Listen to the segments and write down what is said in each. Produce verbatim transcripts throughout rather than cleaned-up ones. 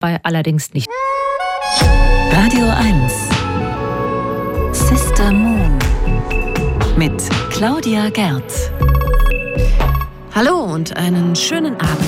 bei allerdings nicht. Radio eins Sister Moon mit Claudia Gerz. Hallo und einen schönen Abend.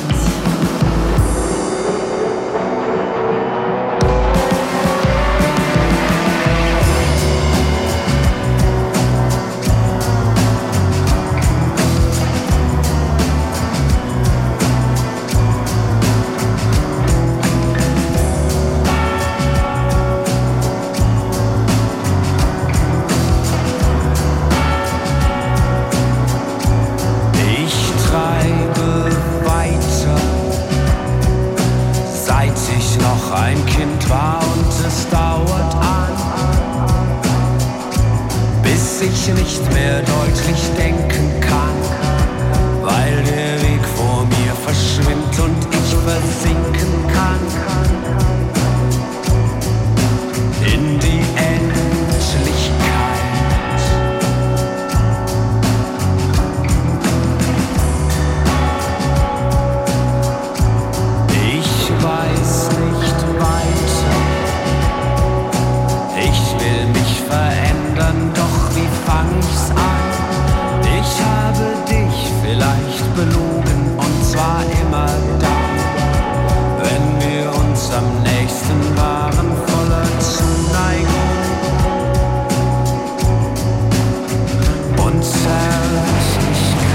Nicht mehr deutlich denken kann, weil der Weg vor mir verschwimmt und ich versinken kann in die Endlichkeit. Ich weiß nicht weiter, ich will mich verändern, doch wie fang ich's an? Ich habe dich vielleicht belogen und zwar immer dann, wenn wir uns am nächsten waren, voller Zuneigung und Zärtlichkeit.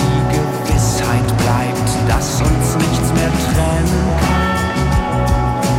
Uns nichts mehr trennen kann.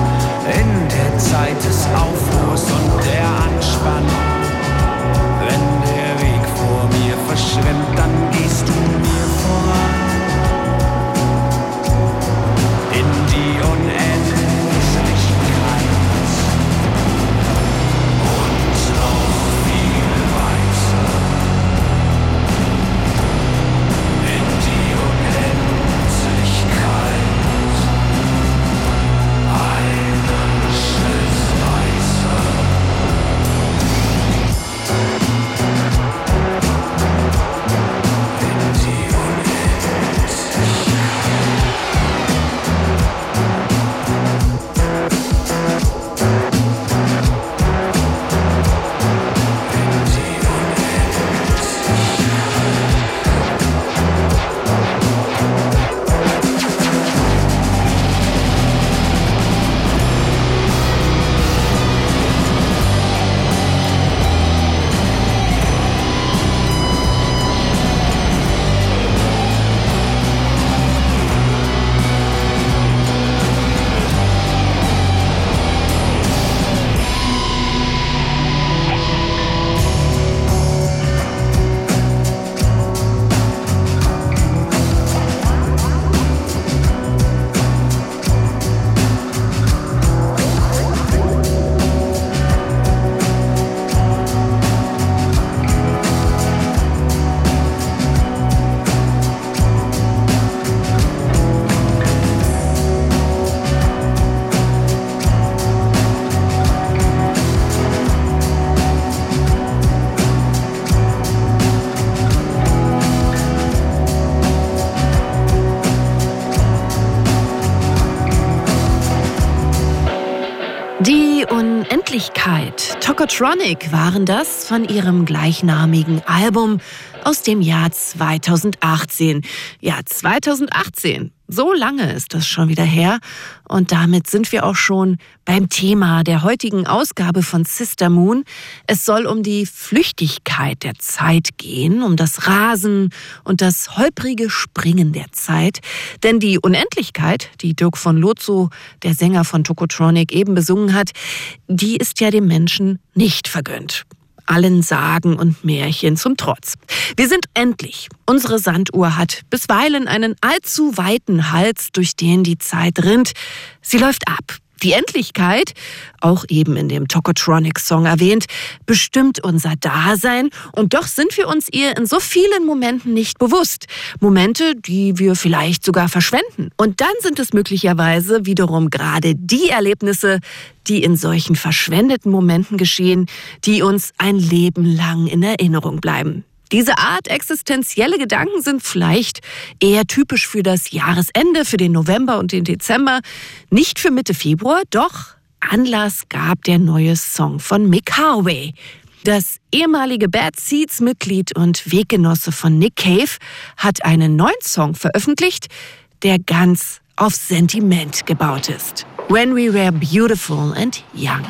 Flüchtigkeit. Tokotronic waren das von ihrem gleichnamigen Album aus dem Jahr zweitausendachtzehn. Ja, zweitausendachtzehn. So lange ist das schon wieder her. Und damit sind wir auch schon beim Thema der heutigen Ausgabe von Sister Moon. Es soll um die Flüchtigkeit der Zeit gehen, um das Rasen und das holprige Springen der Zeit. Denn die Unendlichkeit, die Dirk von Lozo, der Sänger von Tokotronic, eben besungen hat, die ist ja dem Menschen nicht vergönnt. Allen Sagen und Märchen zum Trotz. Wir sind endlich. Unsere Sanduhr hat bisweilen einen allzu weiten Hals, durch den die Zeit rinnt. Sie läuft ab. Die Endlichkeit, auch eben in dem Tokotronic-Song erwähnt, bestimmt unser Dasein. Und doch sind wir uns ihr in so vielen Momenten nicht bewusst. Momente, die wir vielleicht sogar verschwenden. Und dann sind es möglicherweise wiederum gerade die Erlebnisse, die in solchen verschwendeten Momenten geschehen, die uns ein Leben lang in Erinnerung bleiben. Diese Art existenzielle Gedanken sind vielleicht eher typisch für das Jahresende, für den November und den Dezember, nicht für Mitte Februar, doch Anlass gab der neue Song von Mick Harvey. Das ehemalige Bad Seeds-Mitglied und Weggenosse von Nick Cave hat einen neuen Song veröffentlicht, der ganz auf Sentiment gebaut ist. When We Were Beautiful and Young.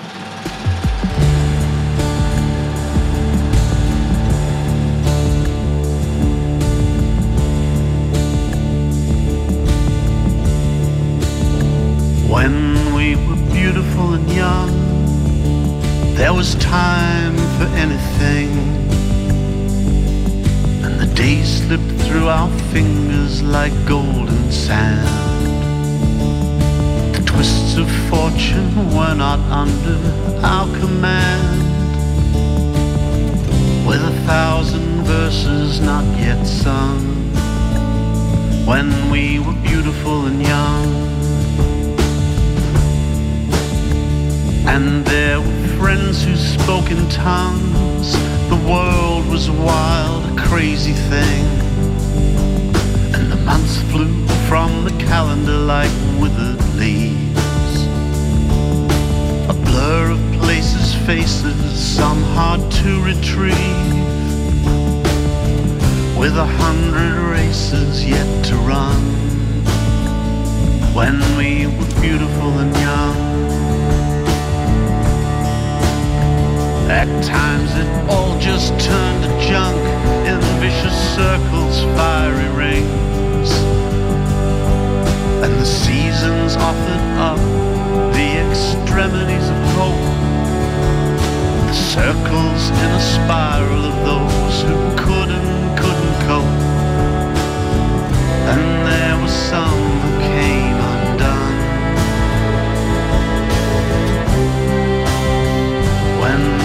When we were beautiful and young, there was time for anything, and the days slipped through our fingers like golden sand. The twists of fortune were not under our command, with a thousand verses not yet sung. When we were beautiful and young, and there were friends who spoke in tongues. The world was a wild, a crazy thing, and the months flew from the calendar like withered leaves. A blur of places, faces, some hard to retrieve, with a hundred races yet to run. When we were beautiful and young, at times it all just turned to junk in vicious circles, fiery rings, and the seasons offered up the extremities of hope, the circles in a spiral of those who could and couldn't cope. And there were some who came undone. When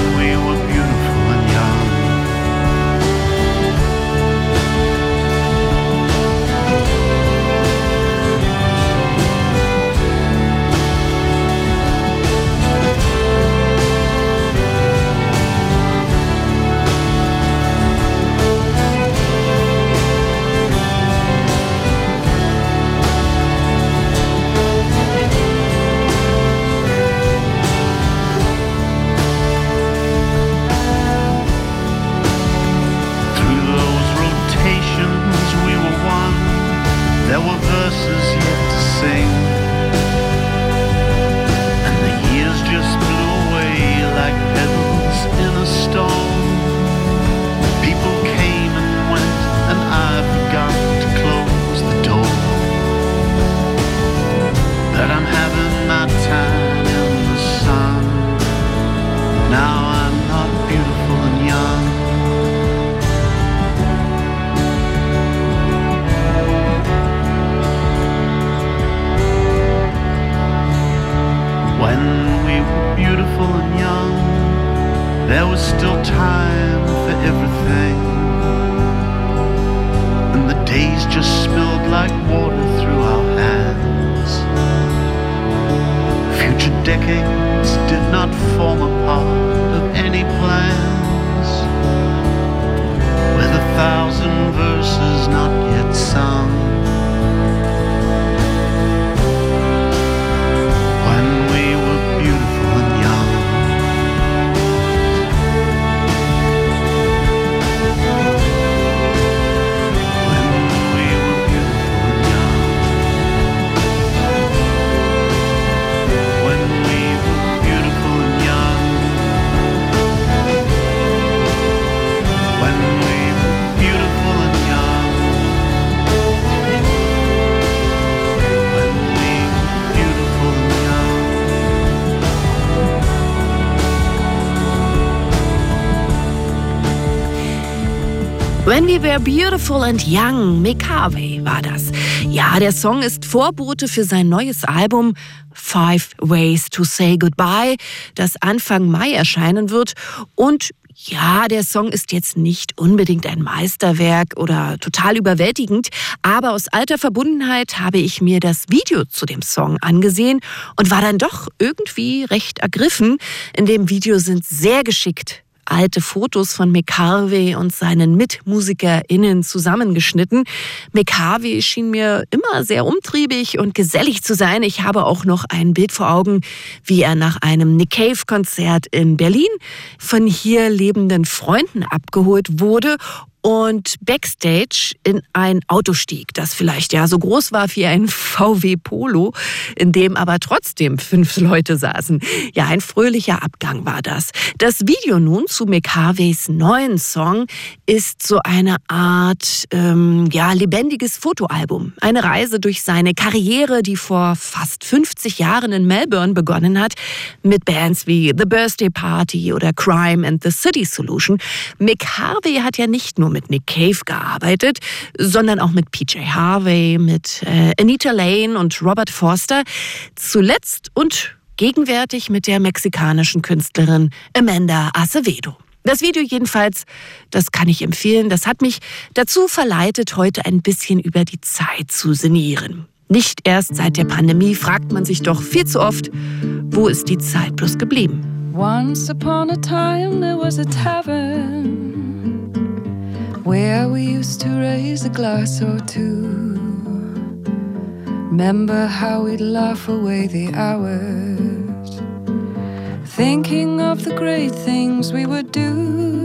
When We Were Beautiful and Young, Mick Harvey war das. Ja, der Song ist Vorbote für sein neues Album Five Ways to Say Goodbye, das Anfang Mai erscheinen wird. Und ja, der Song ist jetzt nicht unbedingt ein Meisterwerk oder total überwältigend, aber aus alter Verbundenheit habe ich mir das Video zu dem Song angesehen und war dann doch irgendwie recht ergriffen. In dem Video sind sehr geschickt alte Fotos von Mick Harvey und seinen MitmusikerInnen zusammengeschnitten. Mick Harvey schien mir immer sehr umtriebig und gesellig zu sein. Ich habe auch noch ein Bild vor Augen, wie er nach einem Nick Cave-Konzert in Berlin von hier lebenden Freunden abgeholt wurde und backstage in ein Auto stieg, das vielleicht ja so groß war wie ein V W Polo, in dem aber trotzdem fünf Leute saßen. Ja, ein fröhlicher Abgang war das. Das Video nun zu Mick Harveys neuen Song ist so eine Art ähm, ja, lebendiges Fotoalbum. Eine Reise durch seine Karriere, die vor fast fünfzig Jahren in Melbourne begonnen hat, mit Bands wie The Birthday Party oder Crime and the City Solution. Mick Harvey hat ja nicht nur mit Nick Cave gearbeitet, sondern auch mit P J Harvey, mit äh, Anita Lane und Robert Forster. Zuletzt und gegenwärtig mit der mexikanischen Künstlerin Amanda Acevedo. Das Video jedenfalls, das kann ich empfehlen, das hat mich dazu verleitet, heute ein bisschen über die Zeit zu sinnieren. Nicht erst seit der Pandemie fragt man sich doch viel zu oft, wo ist die Zeit bloß geblieben? Once upon a time there was a tavern where we used to raise a glass or two. Remember how we'd laugh away the hours, thinking of the great things we would do.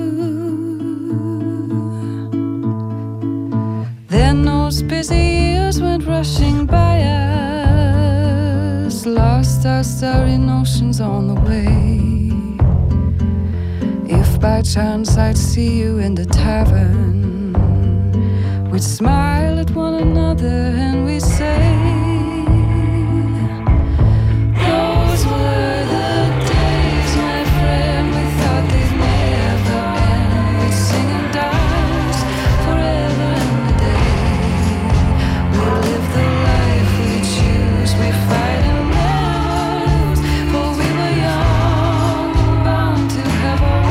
Then those busy years went rushing by us, lost our starry notions on the way. If by chance I'd see you in the tavern, we'd smile at one another and we'd say, those were the days, my friend, we thought they'd never end. We'd sing and dance forever and a day. We live the life we choose, we fight and never lose, for we were young, bound to have our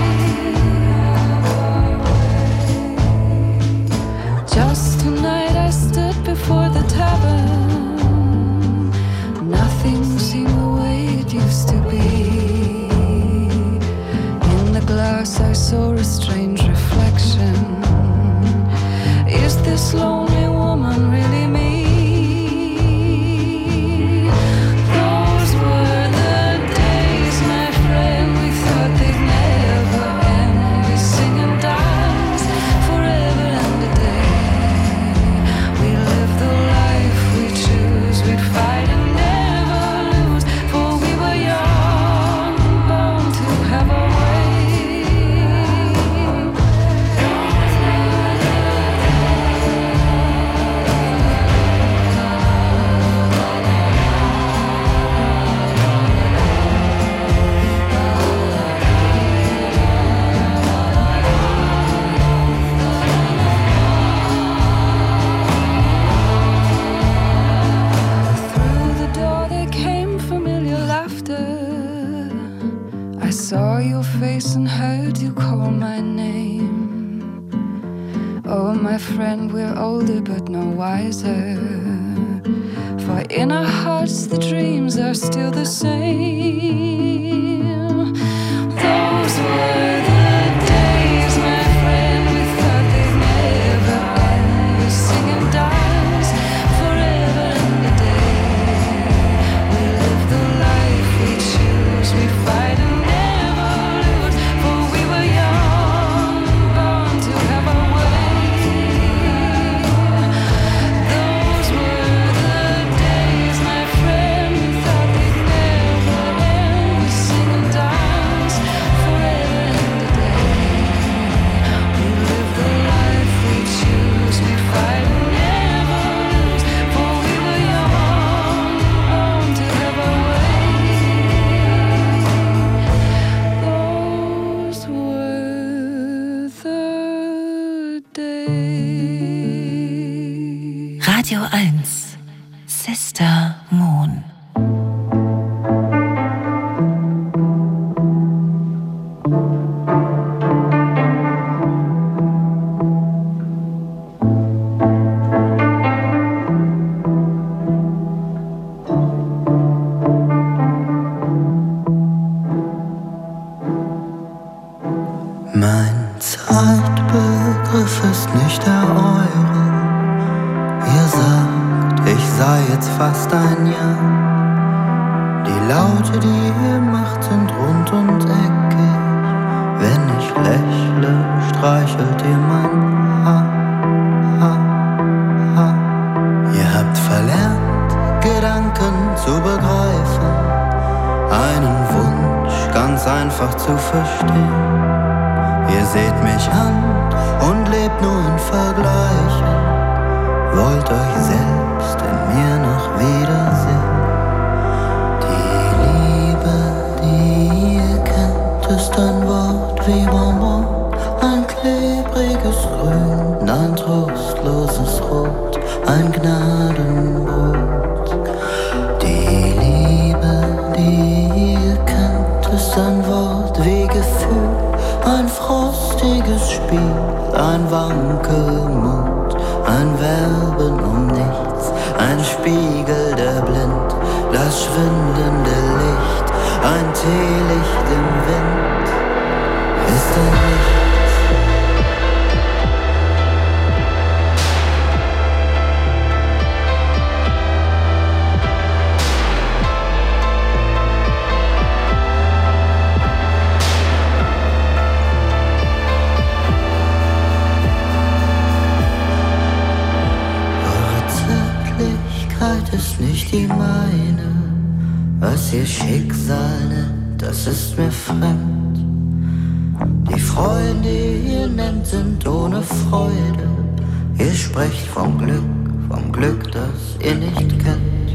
way. Just tonight I stood before the tavern. Nothing seemed the way it used to be. In the glass I saw a strange reflection. Is this lonely woman really me? Those were the days, my friend, we thought they'd never end. We sing and dance forever and a day. We live the life we choose, we'd fight and never lose, for we were young, bound to have our way. Through the door there came familiar laughter. I saw your face and heard you call my name. Oh, my friend, we're older but no wiser, for in our hearts the dreams are still the same. Those were the days, my friend, we thought they'd never end. We sing and dance forever and a day. We live the life we choose, we fight and never lose, for we were young, bound to have our way. Those were the days, my friend, we thought they'd never end. We sing and dance forever and a Radio eins. Sister Moon. Mein Zeitbegriff ist nicht der eure. Ihr sagt, ich sei jetzt fast ein Jahr. Die Laute, die ihr macht, sind rund und eckig. Wenn ich lächle, streichelt ihr mein Haar, Haar, Haar. Ihr habt verlernt, Gedanken zu begreifen, einen Wunsch ganz einfach zu verstehen. Ihr seht mich an und lebt nur in Vergleichen, wollt euch selbst in mir noch wiedersehen. Die Liebe, die ihr kennt, ist ein Wort wie Bonbon, ein klebriges Grün, ein trostloses Rot, ein Gnadenbrot. Die Liebe, die ihr kennt, ist ein Wort wie Gefühl, ein frostiges Spiel, ein Wankelmut, ein Werben um nichts, ein Spiegel, der blind, das schwindende Licht, ein Teelicht im Wind, ist ein Licht. Ist nicht die meine, was ihr Schicksal nennt, das ist mir fremd. Die Freunde, die ihr nennt, sind ohne Freude. Ihr sprecht vom Glück, vom Glück, das ihr nicht kennt.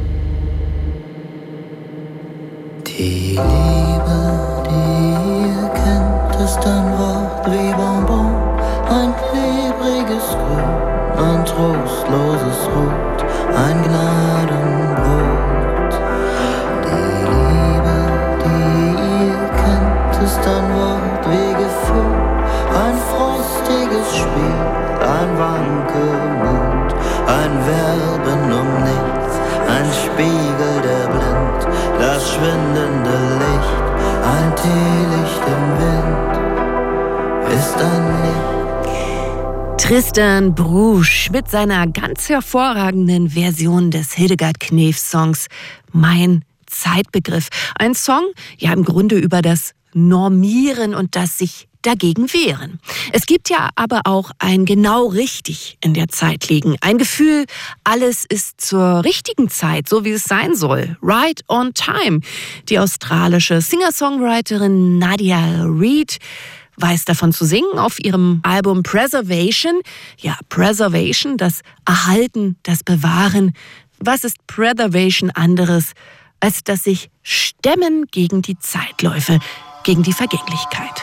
Die Liebe, die ihr kennt, ist ein Wort wie Bonbon, ein klebriges Grün, ein trostloses Rot, ein Gnadenbrot. Die Liebe, die ihr kennt, ist ein Wort wie Gefühl, ein frostiges Spiel, ein Wankelmut, ein Werben um nichts, ein Spiegel, der blind, das schwindende Licht, ein Teelicht im Wind, ist ein Licht. Tristan Brusch mit seiner ganz hervorragenden Version des Hildegard Knef-Songs Mein Zeitbegriff. Ein Song, ja im Grunde über das Normieren und das sich dagegen wehren. Es gibt ja aber auch ein genau richtig in der Zeit liegen. Ein Gefühl, alles ist zur richtigen Zeit, so wie es sein soll. Right on time. Die australische Singer-Songwriterin Nadia Reid weiß davon zu singen auf ihrem Album Preservation. Ja, Preservation, das Erhalten, das Bewahren. Was ist Preservation anderes, als dass sich stemmen gegen die Zeitläufe, gegen die Vergänglichkeit?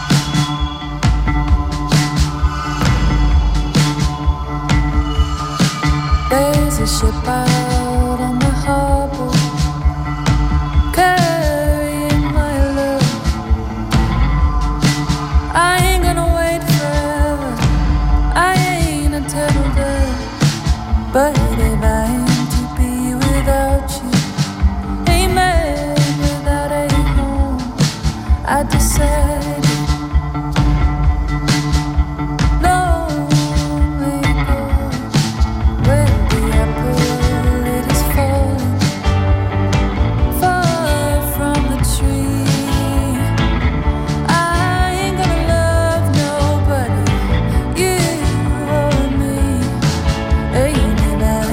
There's a ship out on the harbor, carrying my love. I ain't gonna wait forever, I ain't a turtle dove. But if I am to be without you, a man without a home, I decided baby.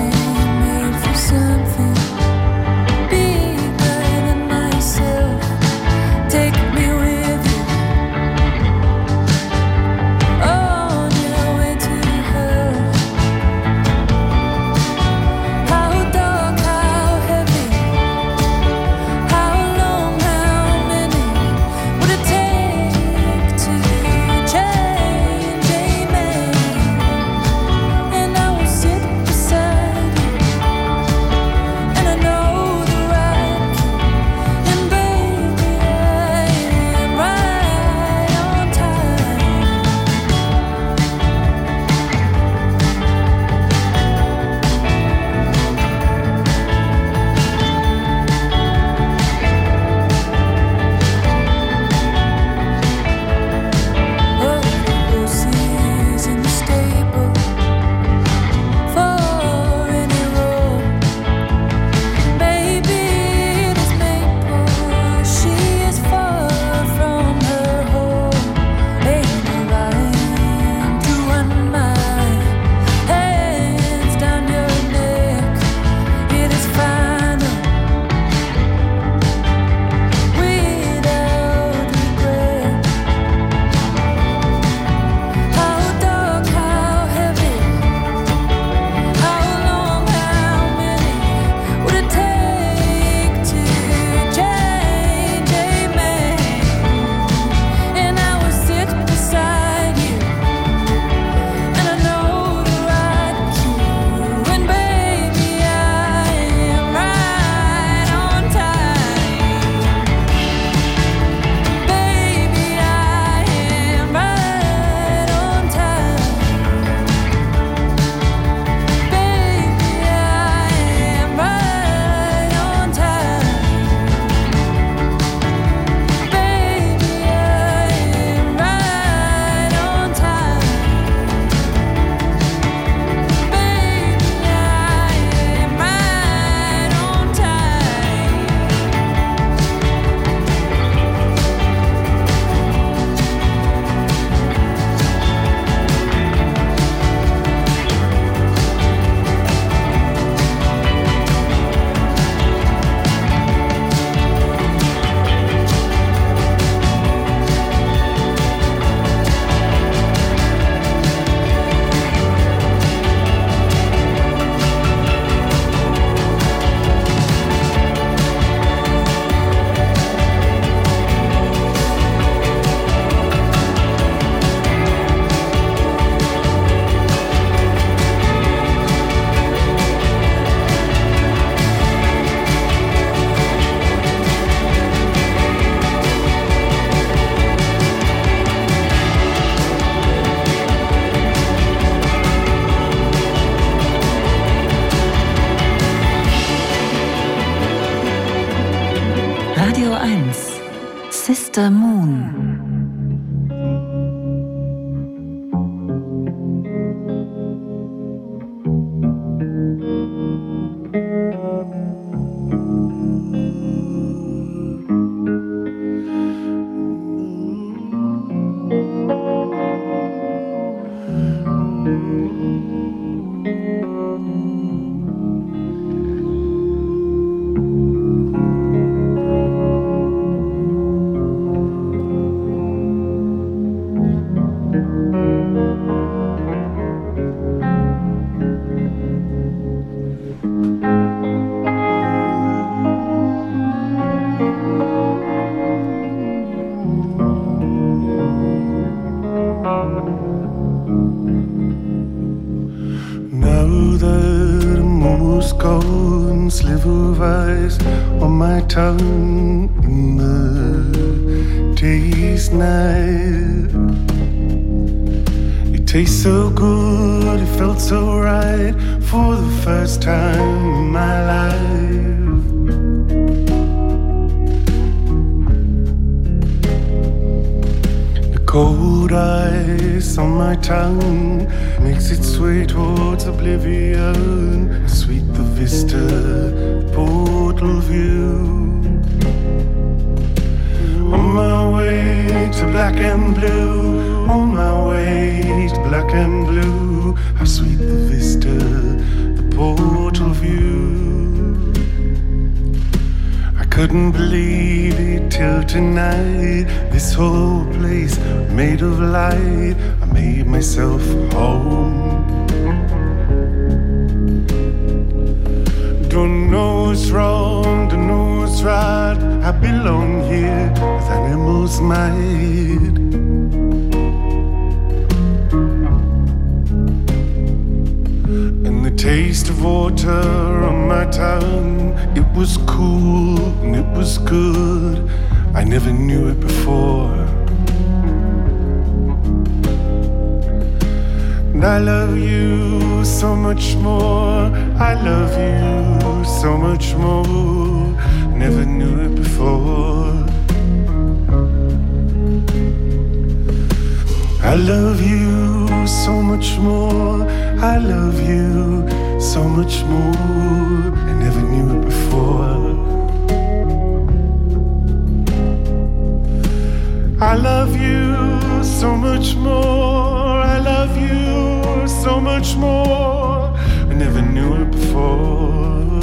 Sister Moon. Now that I'm almost gone, sliver of ice on my tongue in the taste night. It tastes so good, it felt so right for the first time in my life. Cold ice on my tongue makes its way towards oblivion. Sweet the vista, portal view. On my way to black and blue. On my way to black and blue. How sweet the vista, the portal view. I couldn't believe it till tonight. This whole place made of light. I made myself home. Don't know what's wrong, don't know what's right. I belong here as animals might. And the taste of water on my tongue, it was cool and it was good. I never knew it before. And I love you so much more. I love you so much more. Never knew it before. I love you so much more. I love you so much more. I never knew it before. I love you so much more. I love you so much more. I never knew it before.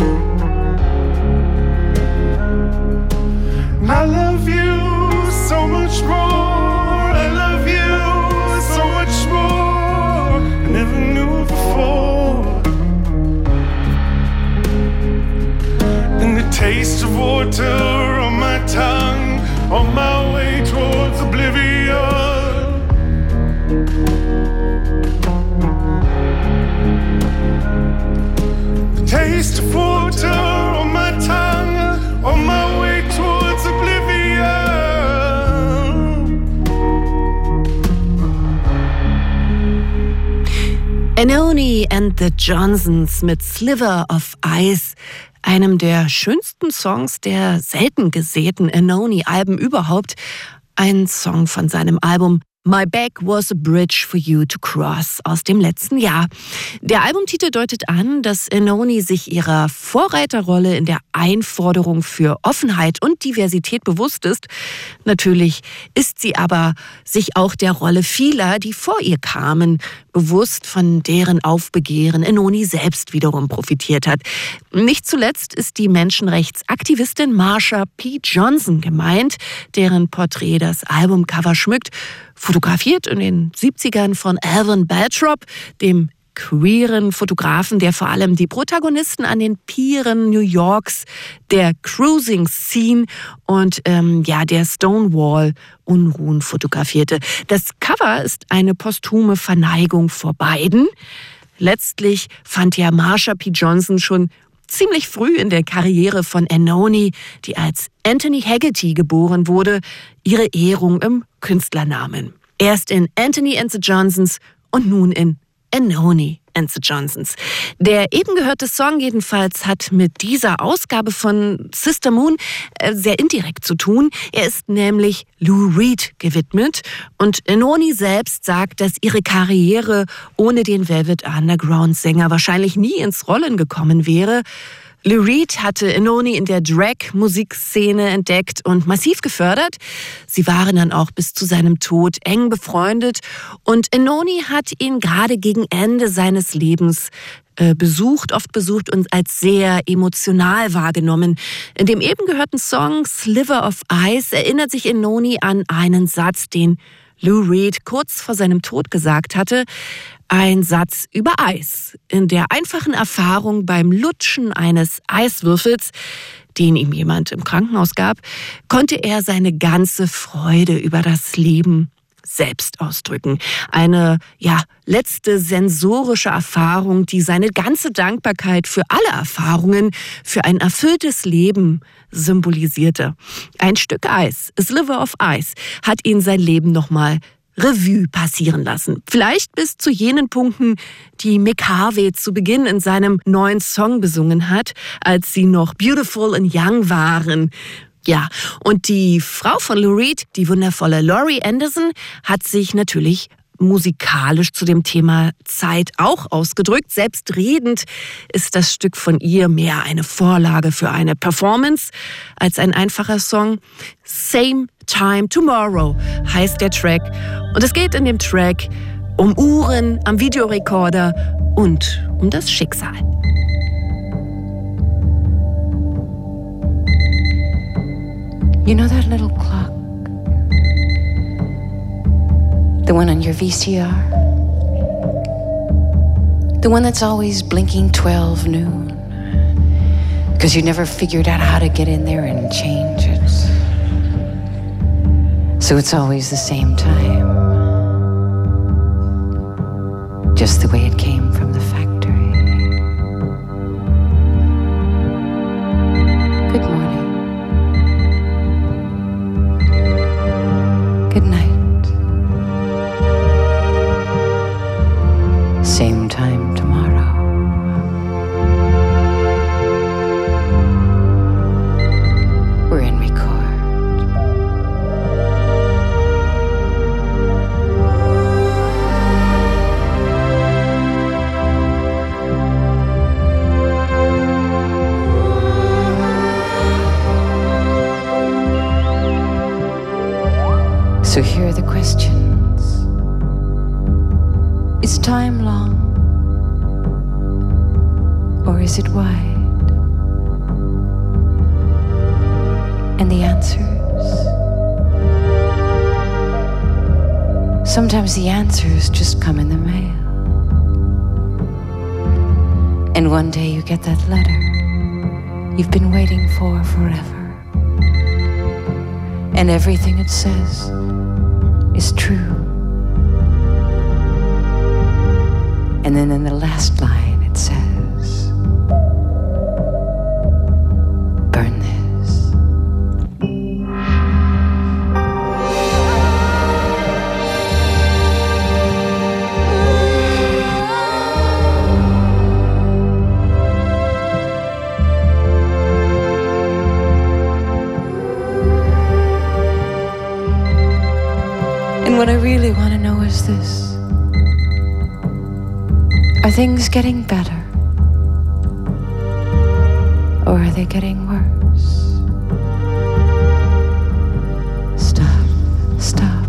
I love you so much more. I love you so much more. I never knew it before. And the taste of water on my tongue, on my way towards oblivion. The taste of water on my tongue, on my way towards oblivion. Anohni and the Johnsons mit Sliver of Ice, einem der schönsten Songs der selten gesäten Anohni-Alben überhaupt. Ein Song von seinem Album My Back Was a Bridge for You to Cross aus dem letzten Jahr. Der Albumtitel deutet an, dass Anohni sich ihrer Vorreiterrolle in der Einforderung für Offenheit und Diversität bewusst ist. Natürlich ist sie aber sich auch der Rolle vieler, die vor ihr kamen, bewusst, von deren Aufbegehren Anohni selbst wiederum profitiert hat. Nicht zuletzt ist die Menschenrechtsaktivistin Marsha P. Johnson gemeint, deren Porträt das Albumcover schmückt, fotografiert in den siebzigern von Alvin Baltrop, dem queeren Fotografen, der vor allem die Protagonisten an den Pieren New Yorks, der Cruising Scene und ähm, ja der Stonewall-Unruhen fotografierte. Das Cover ist eine posthume Verneigung vor beiden. Letztlich fand ja Marsha P. Johnson schon ziemlich früh in der Karriere von Anohni, die als Anthony Haggerty geboren wurde, ihre Ehrung im Künstlernamen. Erst in Anthony and the Johnsons und nun in Anohni and the Johnsons. Der eben gehörte Song jedenfalls hat mit dieser Ausgabe von Sister Moon äh, sehr indirekt zu tun. Er ist nämlich Lou Reed gewidmet und Enoni selbst sagt, dass ihre Karriere ohne den Velvet Underground-Sänger wahrscheinlich nie ins Rollen gekommen wäre. Lou Reed hatte Enoni in der Drag-Musikszene entdeckt und massiv gefördert. Sie waren dann auch bis zu seinem Tod eng befreundet und Enoni hat ihn gerade gegen Ende seines Lebens äh, besucht, oft besucht und als sehr emotional wahrgenommen. In dem eben gehörten Song Sliver of Ice erinnert sich Enoni an einen Satz, den Lou Reed kurz vor seinem Tod gesagt hatte. Ein Satz über Eis. In der einfachen Erfahrung beim Lutschen eines Eiswürfels, den ihm jemand im Krankenhaus gab, konnte er seine ganze Freude über das Leben selbst ausdrücken. Eine, ja, letzte sensorische Erfahrung, die seine ganze Dankbarkeit für alle Erfahrungen, für ein erfülltes Leben symbolisierte. Ein Stück Eis, a sliver of ice, hat ihn sein Leben nochmal Revue passieren lassen. Vielleicht bis zu jenen Punkten, die Mick Harvey zu Beginn in seinem neuen Song besungen hat, als sie noch beautiful and young waren. Ja, und die Frau von Lou Reed, die wundervolle Laurie Anderson, hat sich natürlich musikalisch zu dem Thema Zeit auch ausgedrückt. Selbstredend ist das Stück von ihr mehr eine Vorlage für eine Performance als ein einfacher Song. Same Time Tomorrow heißt der Track. Und es geht in dem Track um Uhren am Videorekorder und um das Schicksal. You know that little clock? The one on your V C R? The one that's always blinking twelve noon? Because you never figured out how to get in there and change it. So it's always the same time. Just the way it came from the factory. Good morning. Good night. Same time tomorrow. We're in record. So here are the questions. Is time long? Or is it wide? And the answers? Sometimes the answers just come in the mail. And one day you get that letter you've been waiting for forever. And everything it says is true. And then in the last line it says, burn this. And what I really want to know is this. Are things getting better? Or are they getting worse? Stop, stop.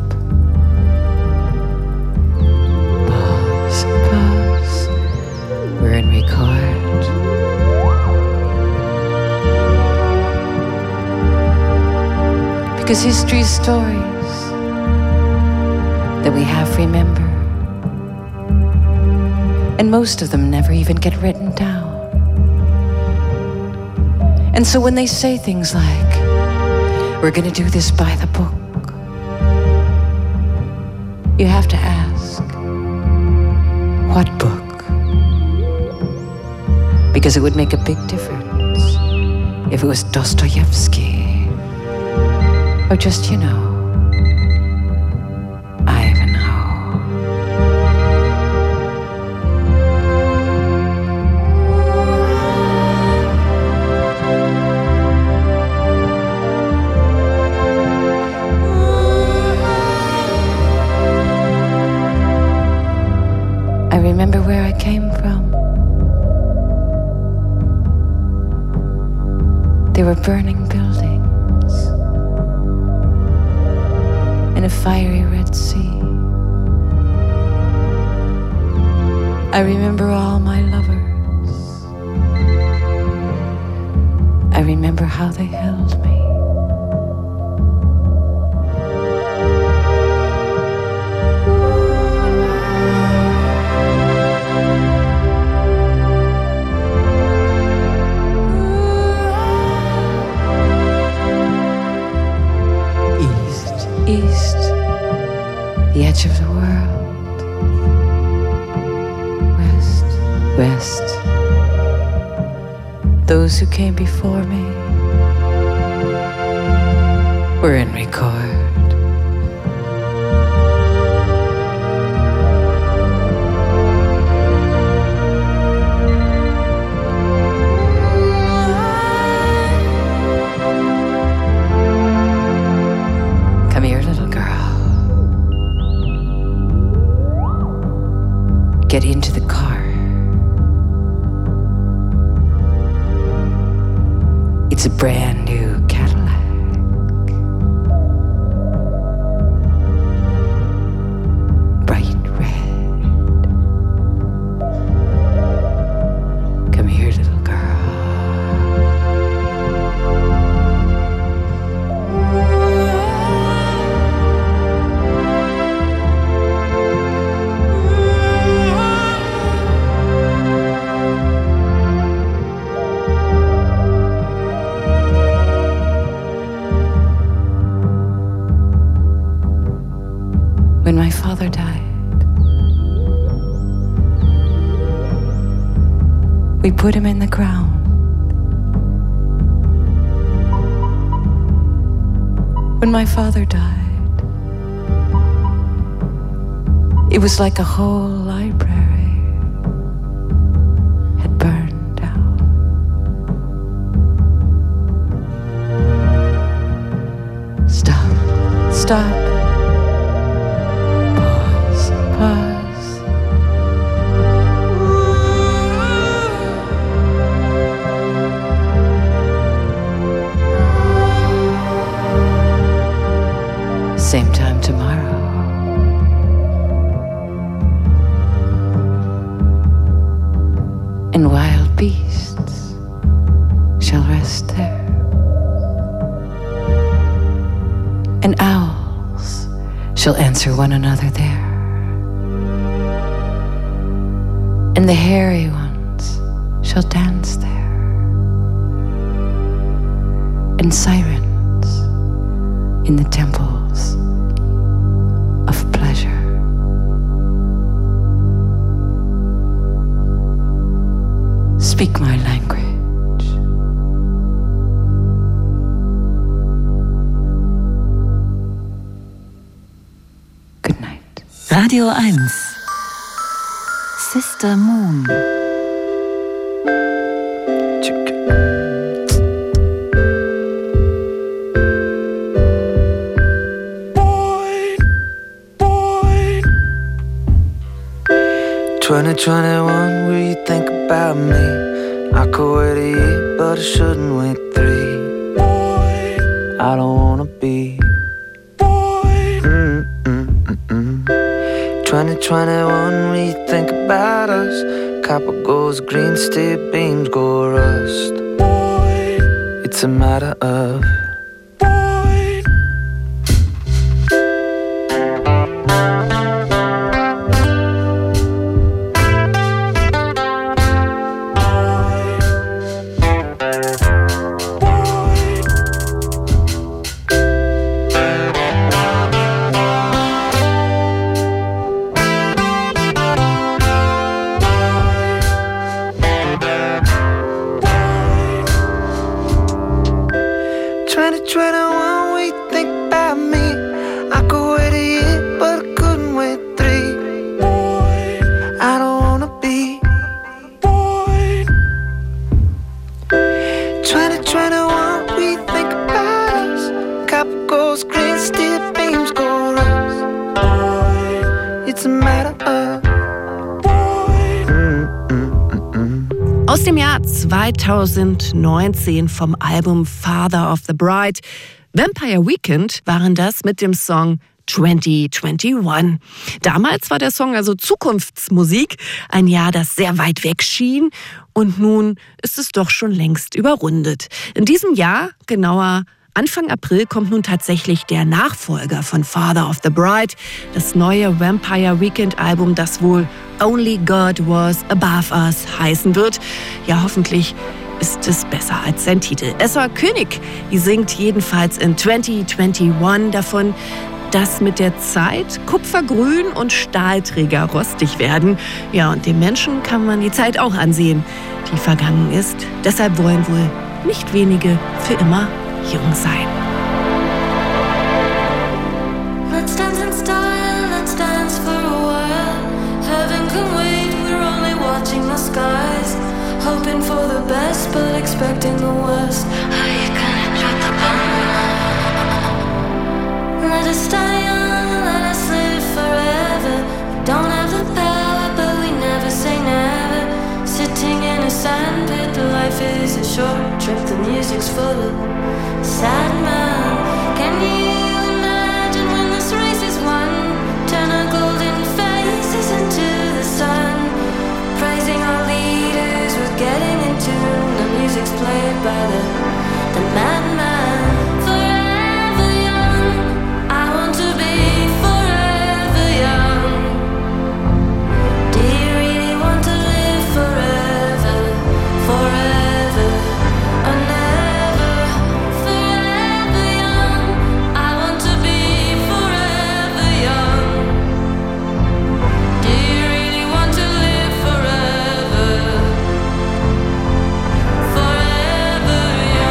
Pause, pause. We're in record. Because history's stories that we half remember, and most of them never even get written down. And so when they say things like, we're gonna do this by the book, you have to ask, what book? Because it would make a big difference if it was Dostoevsky, or just, you know, remember where I came from. There were burning buildings and a fiery Red Sea. I remember all my lovers. I remember how they held me. East, the edge of the world. West, west, those who came before me were in record. Get into the car. It's a brand new Cadillac. Bright red. Come here, little girl. When my father died, we put him in the ground. When my father died, it was like a whole library had burned down. Stop, stop. Pause. Same time tomorrow. And wild beasts shall rest there. And owls shall answer one another there. And the hairy ones shall dance there. And sirens in the temples of pleasure. Speak my language. Good night. Radio eins. Sister Moon. Boy, boy. twenty twenty-one, will you think about me? I could wait a year, but I shouldn't wait three. Boy, I don't wanna be. Boy, mm-mm-mm-mm. twenty twenty-one, when you think about us, copper goes green, steel beams go rust. Boy, it's a matter of boy. Aus dem Jahr zweitausendneunzehn vom Album Father of the Bride. Vampire Weekend waren das mit dem Song zwanzig einundzwanzig. Damals war der Song also Zukunftsmusik, ein Jahr, das sehr weit weg schien, und nun ist es doch schon längst überrundet. In diesem Jahr, genauer Anfang April, kommt nun tatsächlich der Nachfolger von Father of the Bride, das neue Vampire Weekend Album, das wohl Only God Was Above Us heißen wird. Ja, hoffentlich ist es besser als sein Titel. Esra König, die singt jedenfalls in zwanzig einundzwanzig davon, dass mit der Zeit Kupfergrün und Stahlträger rostig werden. Ja, und dem Menschen kann man die Zeit auch ansehen, die vergangen ist. Deshalb wollen wohl nicht wenige für immer jung sein. Let's dance in style, let's dance for a while. Heaven can wait, we're only watching the skies. Hoping for the best, but expecting the worst. How you gonna drop the bomb? Let us stay young, let us live forever. We don't have the power, but we never say never. Sitting in a sandpit, life is a short trip. The music's full of sad man. Can you imagine when this race is won? Turn our golden faces into the sun. Praising our leaders, we're getting in tune. The music's played by the, the madman. Forever young, I want to be forever young. Do you really want to live forever, forever, or never? Forever young, I want to be forever young. Do you really want to live forever, forever young?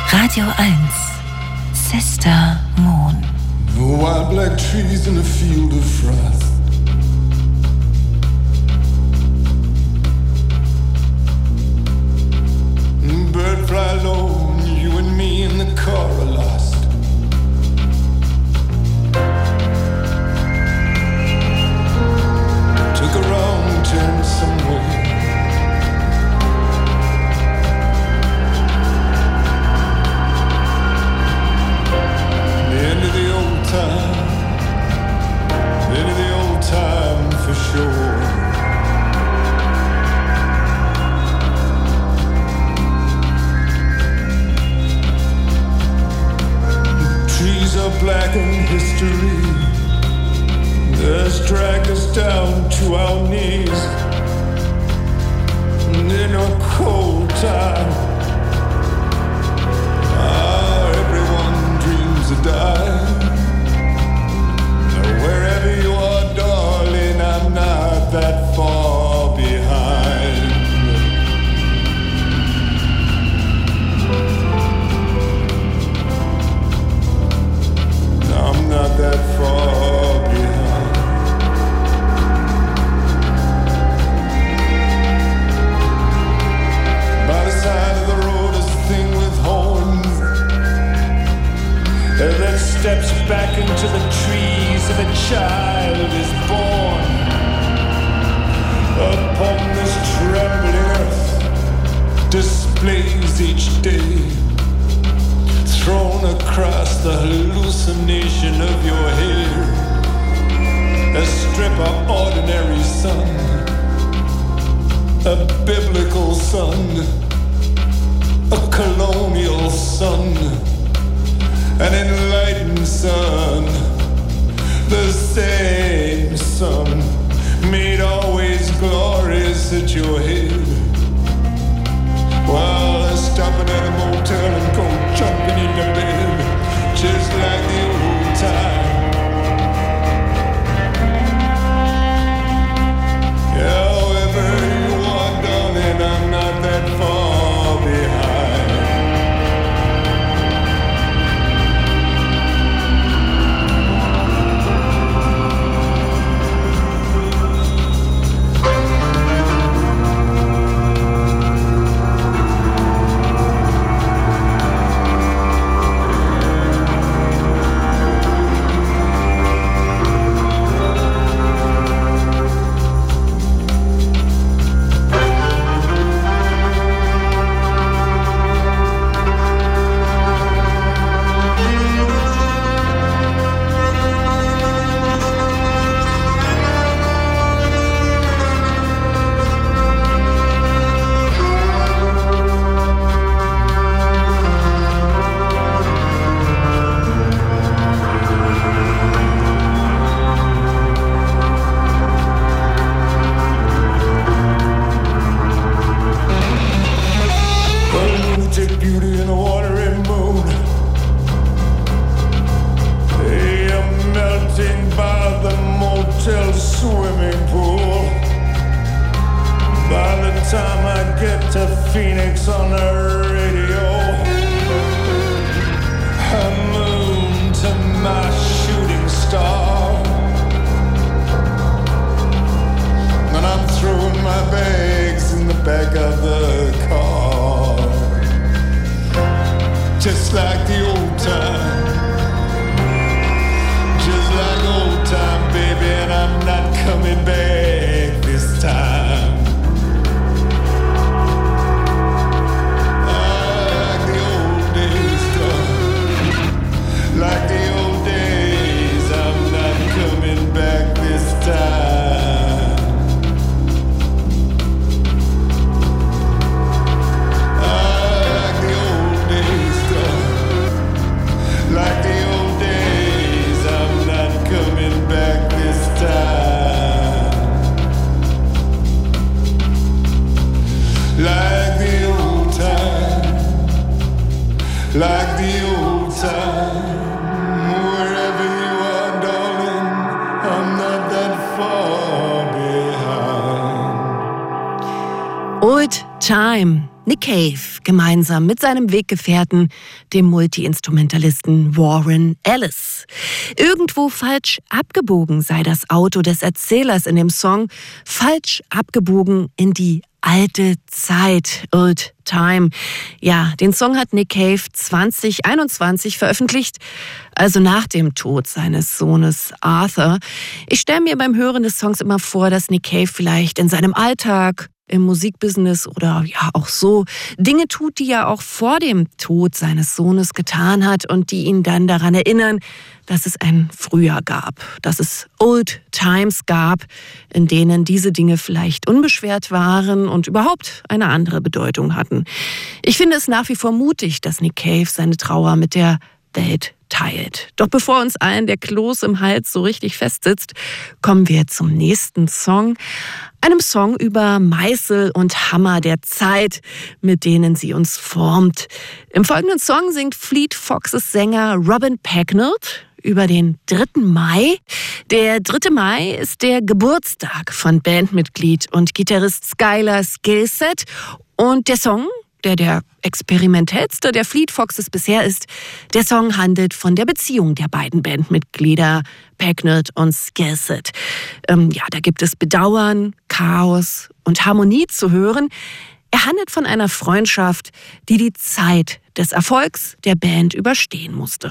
Radio eins, Sister Moon. No wild black trees in a field of frost. Bird fly low, and you and me in the car are lost. Took a wrong turn somewhere. The end of the old time, the end of the old time for sure. Trees are black in history. That's dragged us down to our knees. And in a cold time, ah, everyone dreams of dying. Now wherever you are, darling, I'm not that far behind. I'm not that far behind. By the side of the road is a thing with horns that steps back into the trees and a child is born. Upon this trembling earth displays each day, thrown across the hallucination of your hair, a strip of ordinary sun, a biblical sun, a colonial sun, an enlightened sun, the same sun, made always glorious at your head. While I'm stopping at a motel and go jumping in the bed, just like the old time. However you are, darling, I'm not that far behind. Beauty in a watery moon. They are melting by the motel swimming pool. By the time I get to Phoenix on the radio, I moon to my shooting star. And I'm throwing my bags in the back of the car. Just like the old time, just like old time, baby, and I'm not coming back this time. Ah, like the old days, girl. Like the old days, I'm not coming back this time. Ah, like the old days, like the old days, I'm not coming back this time. Like the old time, like the old time. Wherever you are, darling, I'm not that far behind. Old Time. Nick Cave gemeinsam mit seinem Weggefährten, dem Multi-Instrumentalisten Warren Ellis. Irgendwo falsch abgebogen sei das Auto des Erzählers in dem Song, falsch abgebogen in die alte Zeit, Old Time. Ja, den Song hat Nick Cave zwanzig einundzwanzig veröffentlicht, also nach dem Tod seines Sohnes Arthur. Ich stelle mir beim Hören des Songs immer vor, dass Nick Cave vielleicht in seinem Alltag, im Musikbusiness oder ja auch so Dinge tut, die er auch vor dem Tod seines Sohnes getan hat und die ihn dann daran erinnern, dass es ein Frühjahr gab, dass es Old Times gab, in denen diese Dinge vielleicht unbeschwert waren und überhaupt eine andere Bedeutung hatten. Ich finde es nach wie vor mutig, dass Nick Cave seine Trauer mit der Welt teilt. Doch bevor uns allen der Kloß im Hals so richtig festsitzt, kommen wir zum nächsten Song. Einem Song über Meißel und Hammer der Zeit, mit denen sie uns formt. Im folgenden Song singt Fleet Foxes Sänger Robin Pecknold über den dritten Mai. Der dritte Mai ist der Geburtstag von Bandmitglied und Gitarrist Skylar Skilset. Und der Song, der der experimentellste der Fleet Foxes bisher ist, der Song handelt von der Beziehung der beiden Bandmitglieder Pecknold und Skilset. Ähm, ja, da gibt es Bedauern, Chaos und Harmonie zu hören. Er handelt von einer Freundschaft, die die Zeit des Erfolgs der Band überstehen musste.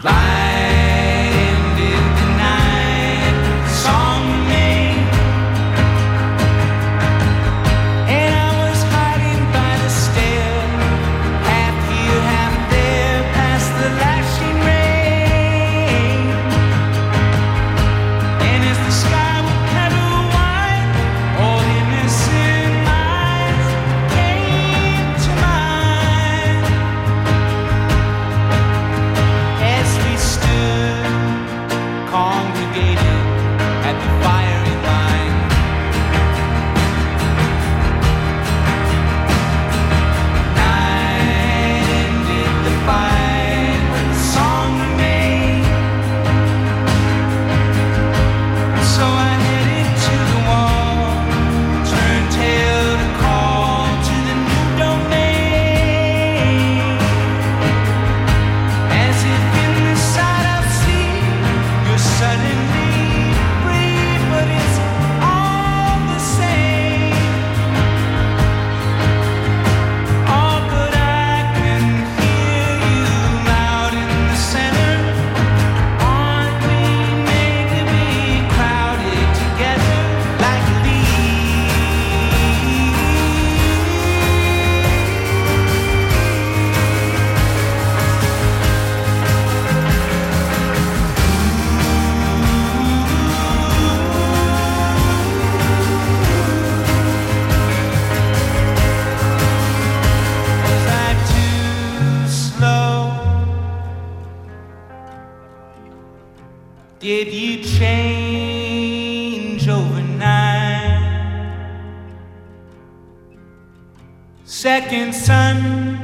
Did you change overnight? Second son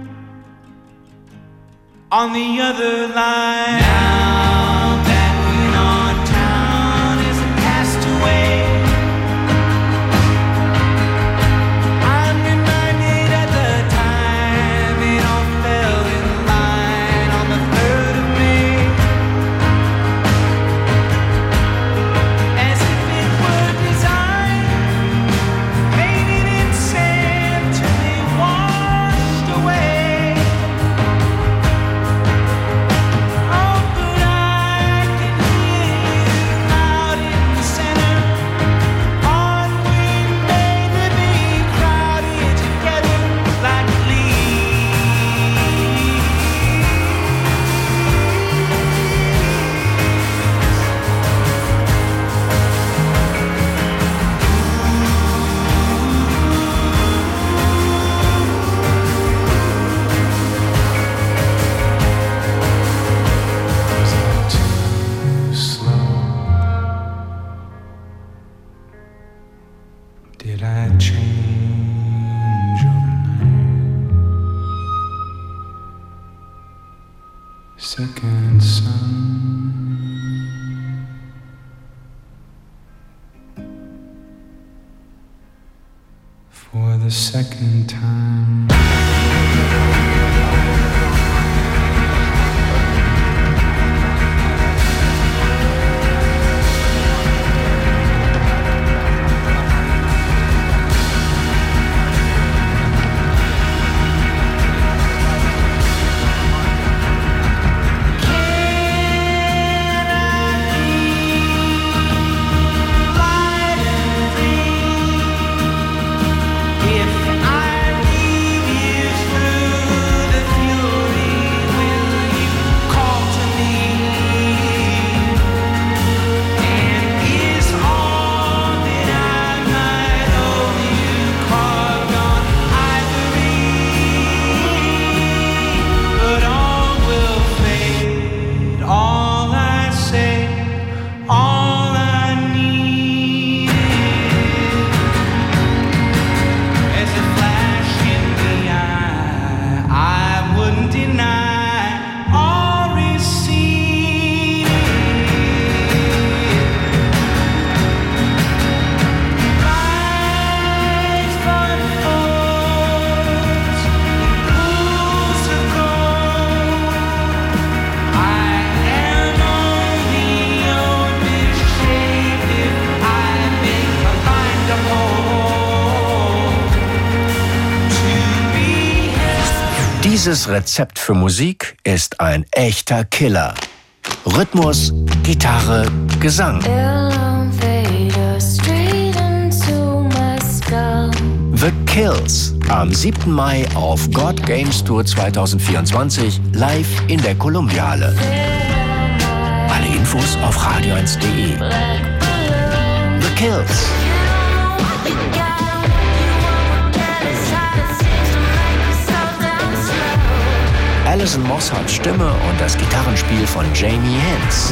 on the other line. Now back in our town is a castaway. I'm reminded at the time it all fell in line on the third of May. As if it were designed, painted in sand till they washed away. Oh, but I can hear you out in the center. On we made to be crowded together like Too slow. Did I change overnight? Second son. for the second time. Dieses Rezept für Musik ist ein echter Killer. Rhythmus, Gitarre, Gesang. The Kills am siebten Mai auf God Games Tour zwanzig vierundzwanzig live in der Columbia-Halle. Alle Infos auf radio eins punkt de. The Kills. Alison Moss hat Stimme und das Gitarrenspiel von Jamie Hens.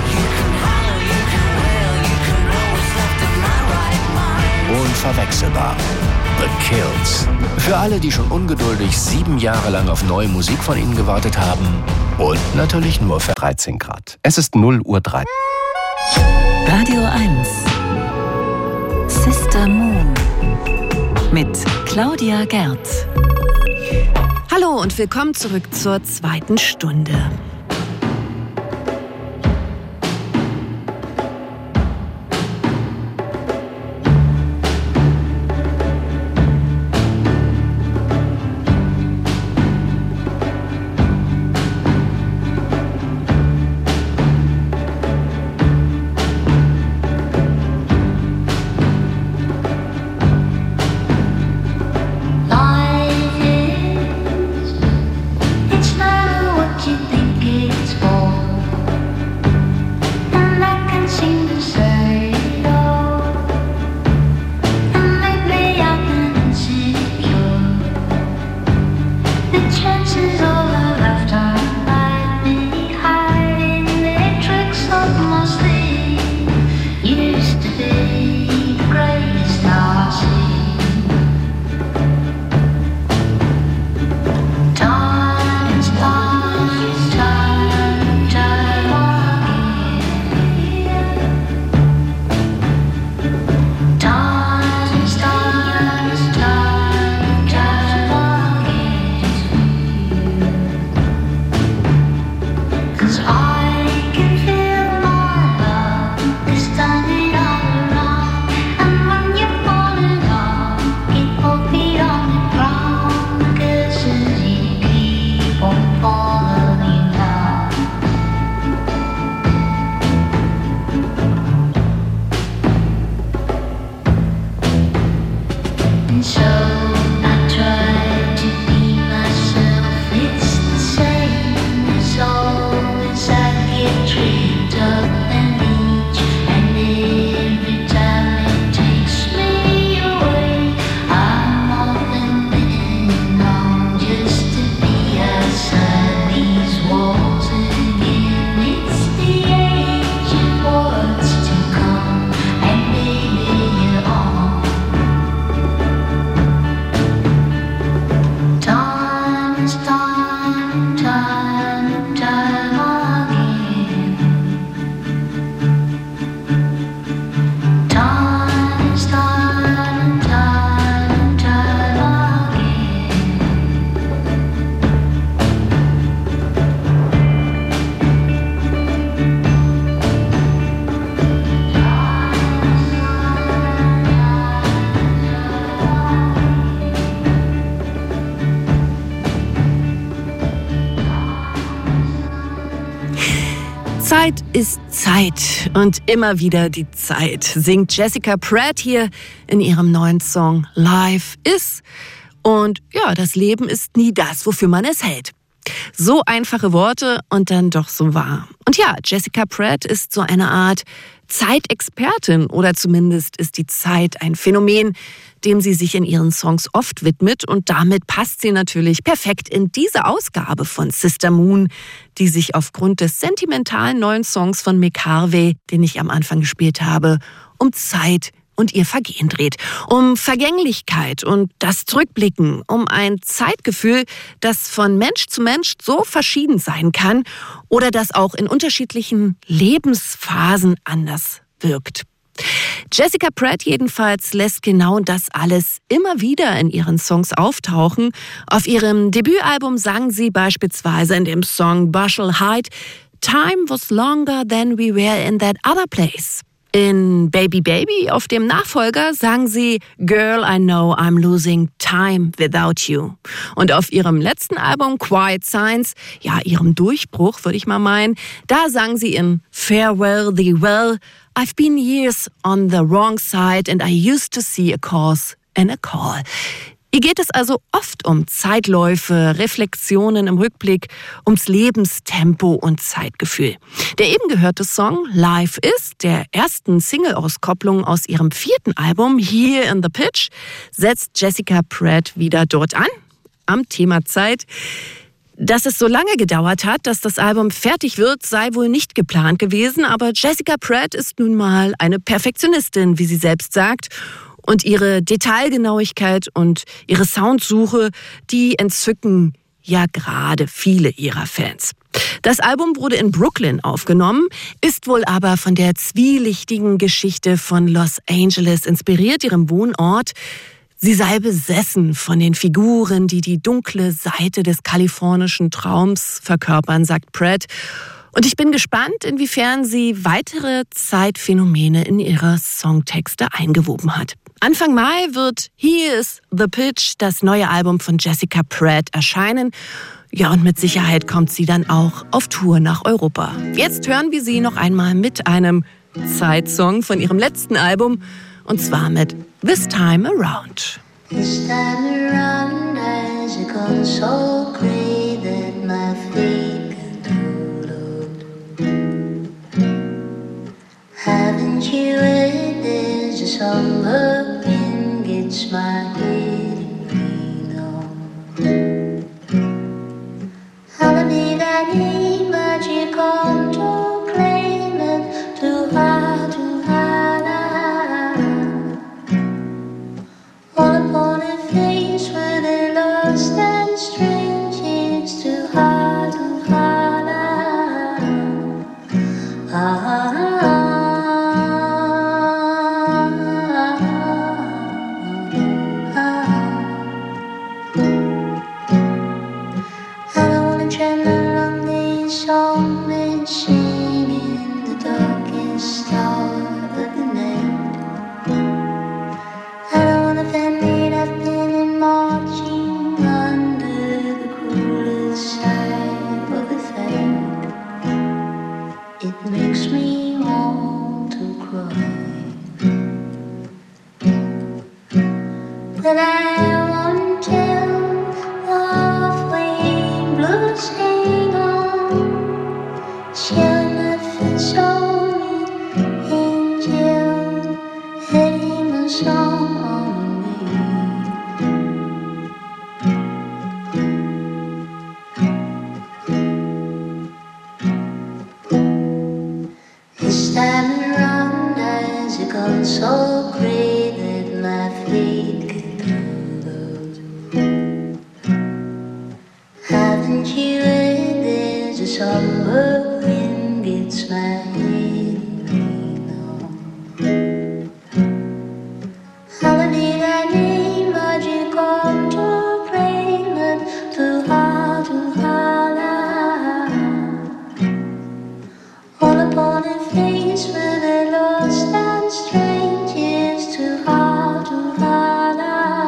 Unverwechselbar. The Kills. Für alle, die schon ungeduldig sieben Jahre lang auf neue Musik von ihnen gewartet haben. Und natürlich nur für dreizehn Grad. Es ist null Uhr drei. Radio eins. Sister Moon. Mit Claudia Gerd. Hallo und willkommen zurück zur zweiten Stunde. Zeit ist Zeit und immer wieder die Zeit, singt Jessica Pratt hier in ihrem neuen Song Life is. Und ja, das Leben ist nie das, wofür man es hält. So einfache Worte und dann doch so wahr. Und ja, Jessica Pratt ist so eine Art Zeitexpertin oder zumindest ist die Zeit ein Phänomen, dem sie sich in ihren Songs oft widmet und damit passt sie natürlich perfekt in diese Ausgabe von Sister Moon, die sich aufgrund des sentimentalen neuen Songs von Mick Harvey, den ich am Anfang gespielt habe, um Zeit und ihr Vergehen dreht. Um Vergänglichkeit und das Zurückblicken, um ein Zeitgefühl, das von Mensch zu Mensch so verschieden sein kann oder das auch in unterschiedlichen Lebensphasen anders wirkt. Jessica Pratt jedenfalls lässt genau das alles immer wieder in ihren Songs auftauchen. Auf ihrem Debütalbum sang sie beispielsweise in dem Song Bushel Height "Time was longer than we were in that other place". In Baby Baby, auf dem Nachfolger, sang sie "Girl, I know I'm losing time without you". Und auf ihrem letzten Album Quiet Signs, ja, ihrem Durchbruch, würde ich mal meinen, da sang sie in Farewell the Well, "I've been years on the wrong side and I used to see a cause and a call". Hier geht es also oft um Zeitläufe, Reflexionen im Rückblick, ums Lebenstempo und Zeitgefühl. Der eben gehörte Song Life is, der ersten Single-Auskopplung aus ihrem vierten Album Here in the Pitch, setzt Jessica Pratt wieder dort an, am Thema Zeit. Dass es so lange gedauert hat, dass das Album fertig wird, sei wohl nicht geplant gewesen, aber Jessica Pratt ist nun mal eine Perfektionistin, wie sie selbst sagt. Und ihre Detailgenauigkeit und ihre Soundsuche, die entzücken ja gerade viele ihrer Fans. Das Album wurde in Brooklyn aufgenommen, ist wohl aber von der zwielichtigen Geschichte von Los Angeles inspiriert, ihrem Wohnort. Sie sei besessen von den Figuren, die die dunkle Seite des kalifornischen Traums verkörpern, sagt Pratt. Und ich bin gespannt, inwiefern sie weitere Zeitphänomene in ihre Songtexte eingewoben hat. Anfang Mai wird Here is the Pitch, das neue Album von Jessica Pratt, erscheinen. Ja, und mit Sicherheit kommt sie dann auch auf Tour nach Europa. Jetzt hören wir sie noch einmal mit einem Zeitsong von ihrem letzten Album, und zwar mit This Time Around. This time around has gone so great that my feet haven't you heard there's a summer wind gets my head green on. I'll be that name but you come to claim it too hard, too hard. All upon a face where they lost and strange, it's too hard, too hard. Ah. But I won't tell the flame blues hang on. Shall nothing show me angel hang a song on me. This time around has gone so great that my feet haven't you heard there's a summer wind gets my head green on. I'll be that name but you come to claim it too hard, too hard. All upon a face where they lost and strange, it's too hard, too hard.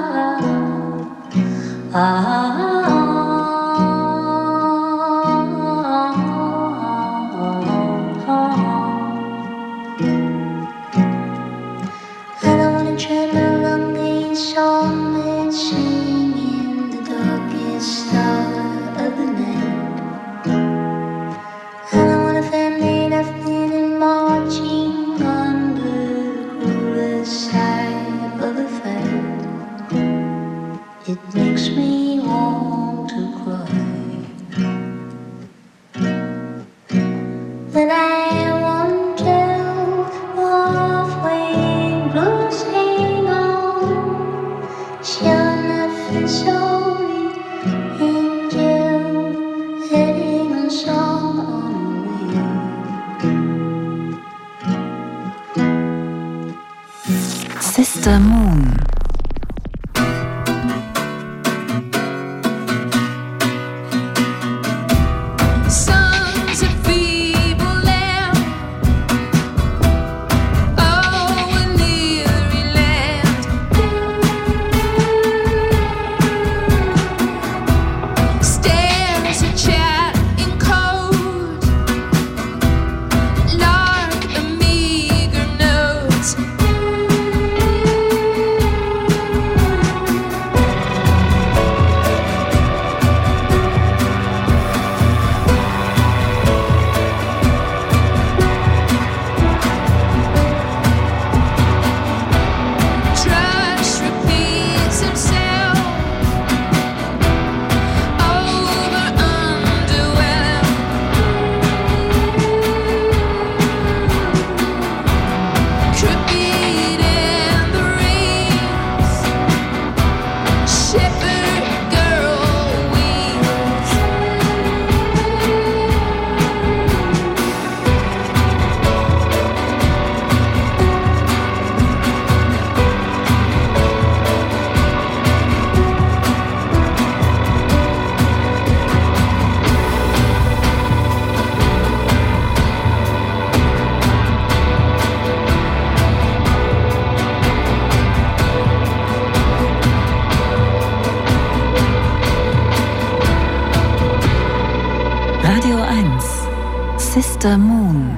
Ah. Ah. it makes me want to cry. But I wonder halfway blues hang on. Shall not feel sorry, angel heading on song on the way. Sister Moon. Sons of feeble lamb, oh, a weary land. Stairs a chat in code, lark a meager note. Trash repeats himself over underwhelmed. Crooked in the rings, shepherd girl wheels. Radio eins. Sister Moon.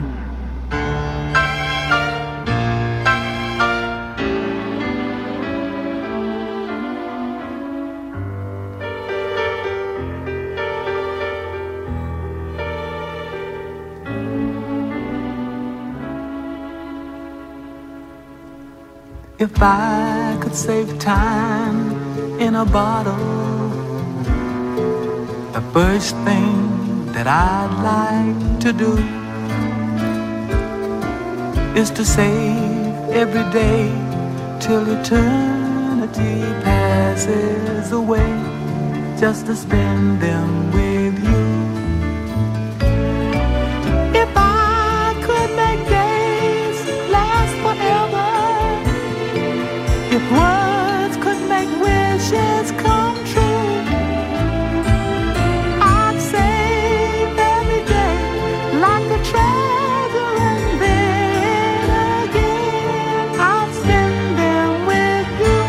If I could save time in a bottle, the first thing that I'd like to do is to save every day till eternity passes away, just to spend them with you. If I could make days last forever, if words could make wishes come true, I'd save every day like a treasure, and then again I'd spend them with you.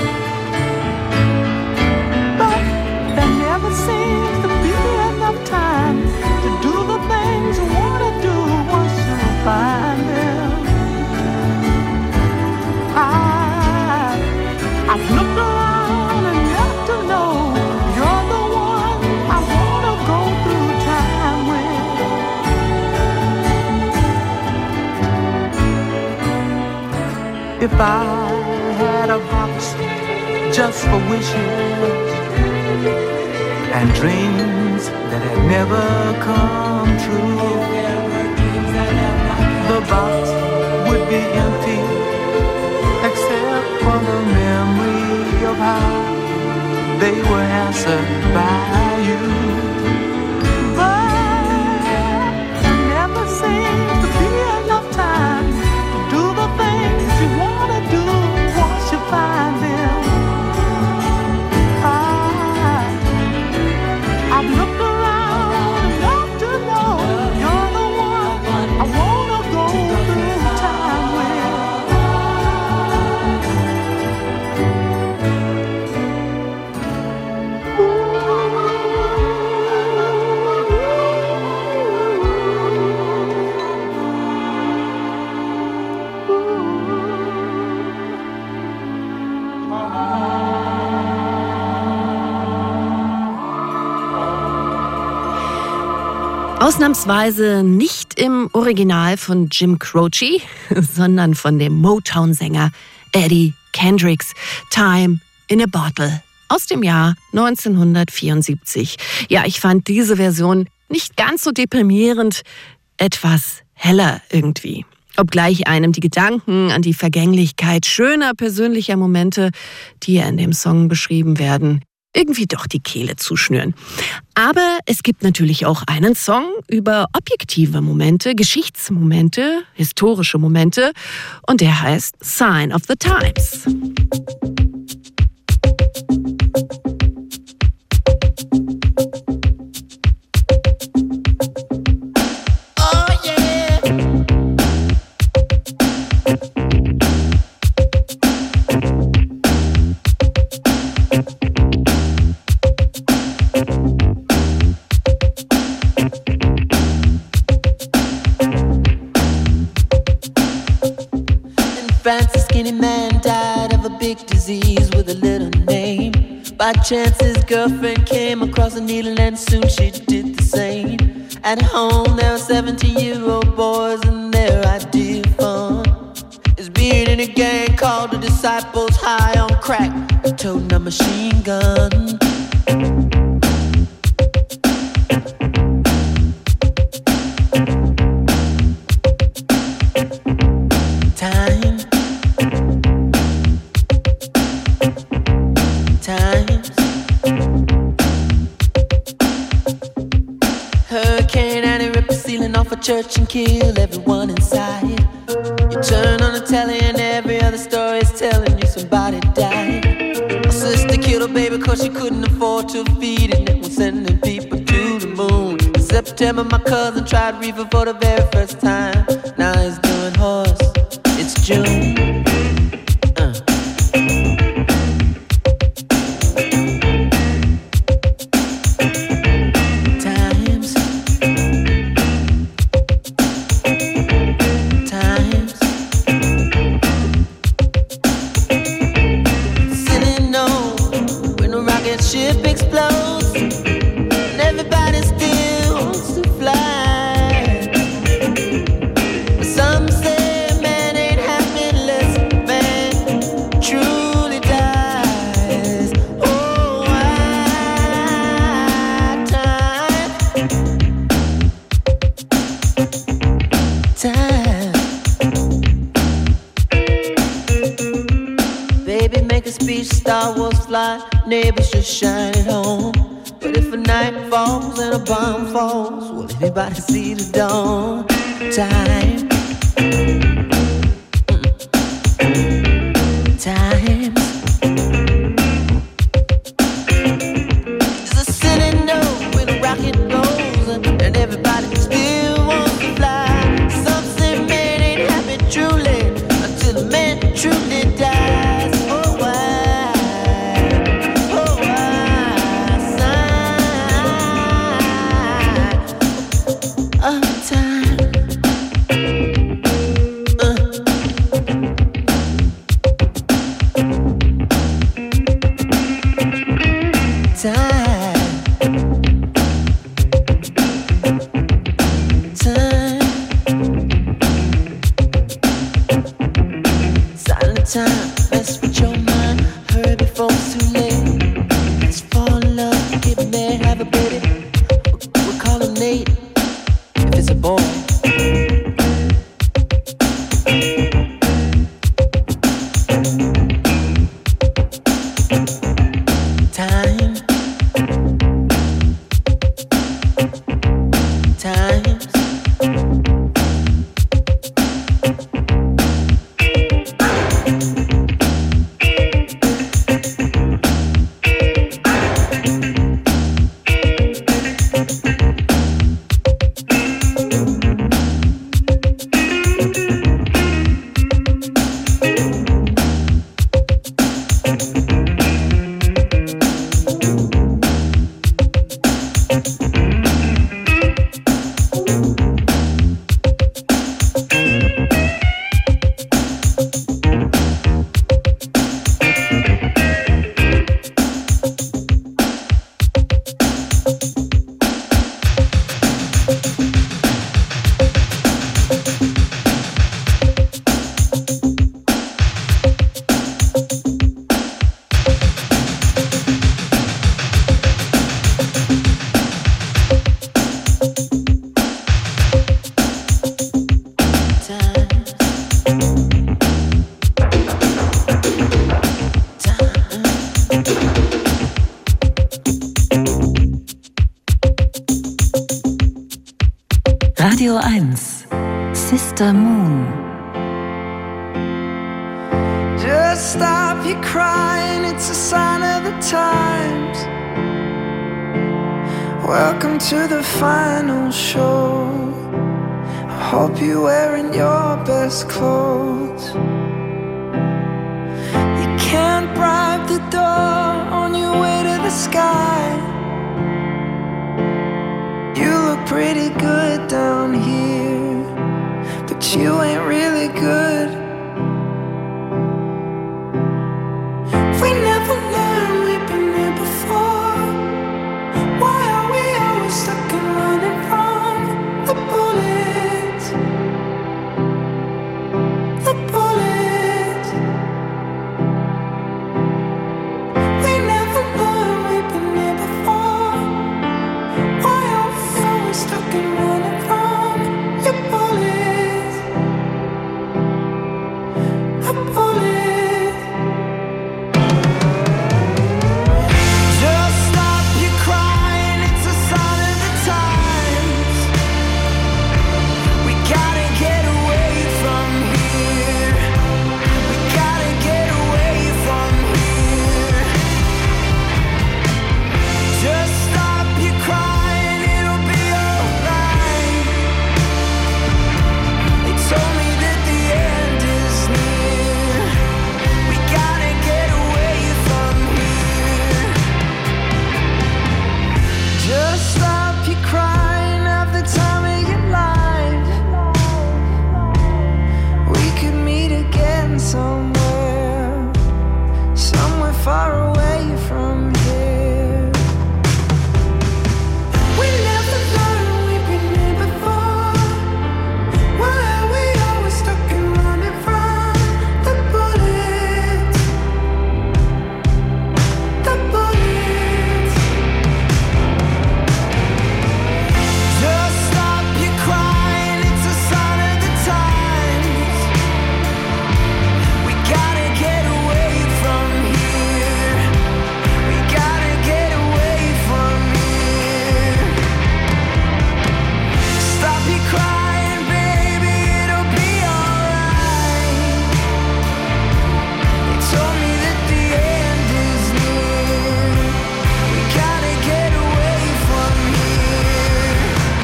But there never seems to be enough time to do the things you want to do once you find them. I, I've looked around enough to know you're the one I want to go through time with. If I had a box just for wishes and dreams that had never come true, the box would be empty except for the memory of how they were answered by you. But there never seems to be enough time to do the things you want to do once you find them. I, I've looked around enough to know you're the one I want to go through time with. Ausnahmsweise nicht im Original von Jim Croce, sondern von dem Motown-Sänger Eddie Kendricks. Time in a Bottle. aus dem Jahr neunzehnhundertvierundsiebzig. Ja, ich fand diese Version nicht ganz so deprimierend, etwas heller irgendwie. Obgleich einem die Gedanken an die Vergänglichkeit schöner persönlicher Momente, die ja in dem Song beschrieben werden, irgendwie doch die Kehle zuschnüren. Aber es gibt natürlich auch einen Song über objektive Momente, Geschichtsmomente, historische Momente, und der heißt Sign of the Times. France, a skinny man died of a big disease with a little name. By chance his girlfriend came across a needle and soon she did the same. At home there were seventeen-year-old boys and their idea of fun is being in a gang called the Disciples, high on crack, toting a machine gun. Time Times. Hurricane Annie ripped the ceiling off a church and killed everyone inside. You turn on the telly and every other story is telling you somebody died. My sister killed her baby cause she couldn't afford to feed it and was sending people to the moon. In September my cousin tried reefer for the very first time. Now he's doing horse. It's June. Neighbors just shine at home. But if a night falls and a bomb falls, will anybody see the dawn? Time. Mm-mm. Times. There's a city note when a rocket goes and everybody still wants to fly. Some say man ain't happy truly until the man truly dies. Oh, why? Radio eins. Sister Moon. Just stop your crying, it's a sign of the times. Welcome to the final show. I hope you're wearing your best clothes. You can't bribe the door on your way to the sky. You look pretty good down here, but you ain't really good. We never learned, we've been here before. Why are we always stuck and running from the bullets? The bullets. We never learned, we've been here before. Why are we always stuck and running from your bullets? The bullets. Just stop your crying, it's a sign of the times. We gotta get away from here. We gotta get away from here. Just stop your crying, it'll be alright. They told me that the end is near. We gotta get away from here. Just stop your crying, have the time of your life. We could meet again somewhere, somewhere far away from here. We never learned, we've been here before. Why are we always stuck and running from the bullets? The bullets. Just stop your crying, it's a sign of the times. We gotta get away from here. We gotta get away from here. Stop your crying, baby, it'll be alright. They told me that the end is near. We gotta get away from here.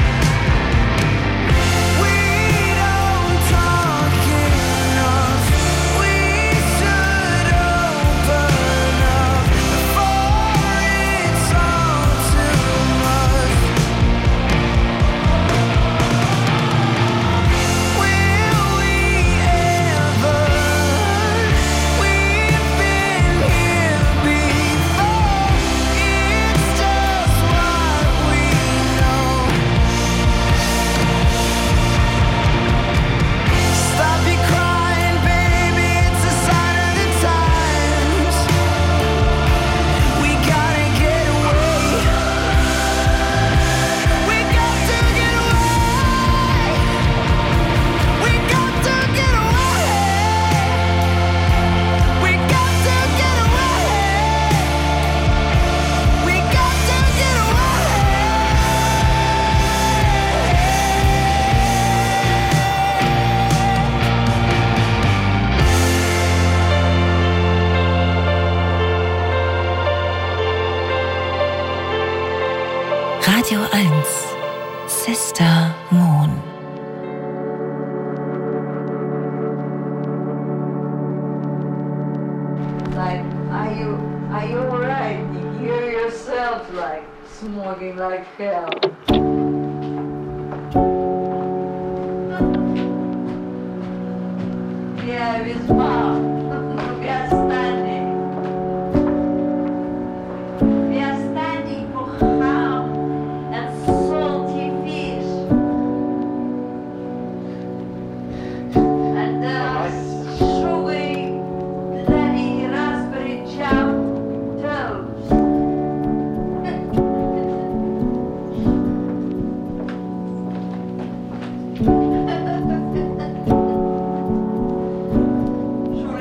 We don't talk enough. We should open up before it's all too much. Will we ever? We've been here before. It's just what we know. Stop your crying, baby, it's a sign of the times. We gotta get away. We got to get away. We got to get away. We got to get away. We got to get Radio eins. Sister Moon. Like, are you are you alright? You hear yourself like smoking like hell. Yeah, with mom. We are standing. We are standing for ham and salty fish. And uh, sugary, bloody raspberry jam toast. Sure,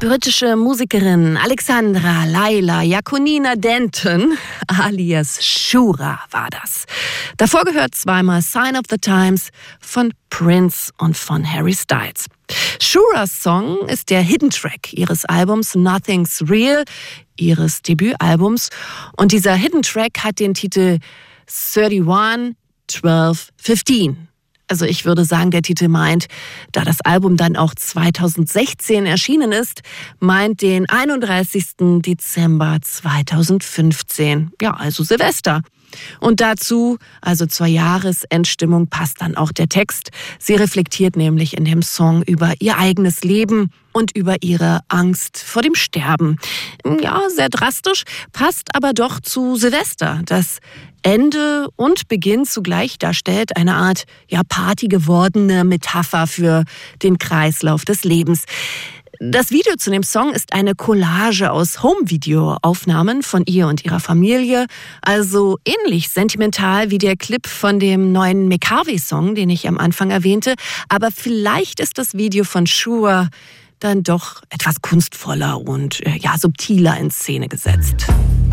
britische Musikerin Alexandra Laila Yakunina Denton, alias Shura, war das. Davor gehört zweimal Sign of the Times von Prince und von Harry Styles. Shuras Song ist der Hidden Track ihres Albums Nothing's Real, ihres Debütalbums. Und dieser Hidden Track hat den Titel einunddreißig, zwölf, fünfzehn. Also ich würde sagen, der Titel meint, da das Album dann auch zweitausendsechzehn erschienen ist, meint den einunddreißigsten Dezember zweitausendfünfzehn. Ja, also Silvester. Und dazu, also zur Jahresendstimmung, passt dann auch der Text. Sie reflektiert nämlich in dem Song über ihr eigenes Leben und über ihre Angst vor dem Sterben. Ja, sehr drastisch, passt aber doch zu Silvester, das Ende und Beginn zugleich darstellt, eine Art ja Party gewordene Metapher für den Kreislauf des Lebens. Das Video zu dem Song ist eine Collage aus Home-Video-Aufnahmen von ihr und ihrer Familie, also ähnlich sentimental wie der Clip von dem neuen McCartney-Song, den ich am Anfang erwähnte, aber vielleicht ist das Video von Shura dann doch etwas kunstvoller und ja subtiler in Szene gesetzt.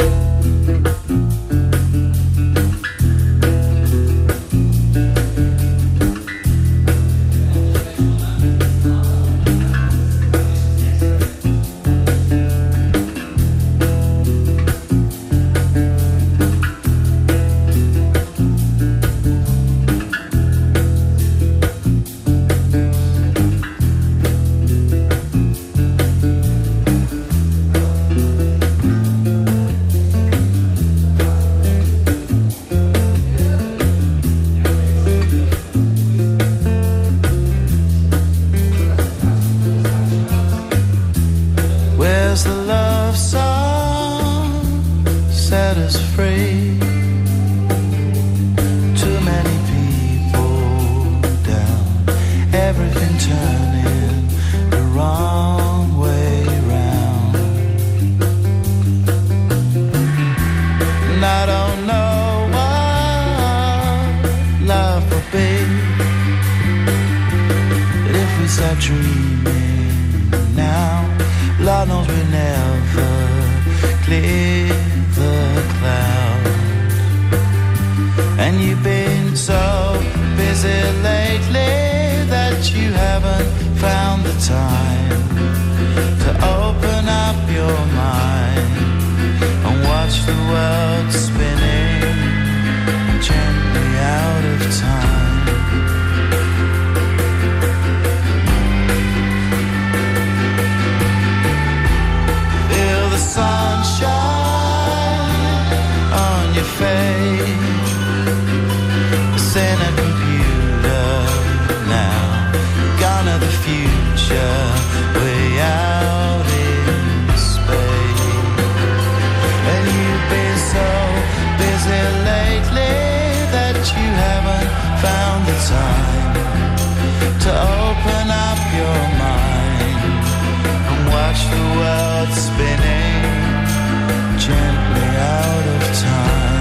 Where's the love song set us free? Too many people down, everything turning the wrong way round. And I don't know what love will be, but if we start dreaming now, Lord knows we never clear the clouds. And you've been so busy lately that you haven't found the time to open up your mind and watch the world spinning gently out of time. Sunshine on your face, it's in a computer now, gone to the future, way out in space. And you've been so busy lately that you haven't found the time to open up your mind and watch the world spinning gently out of time.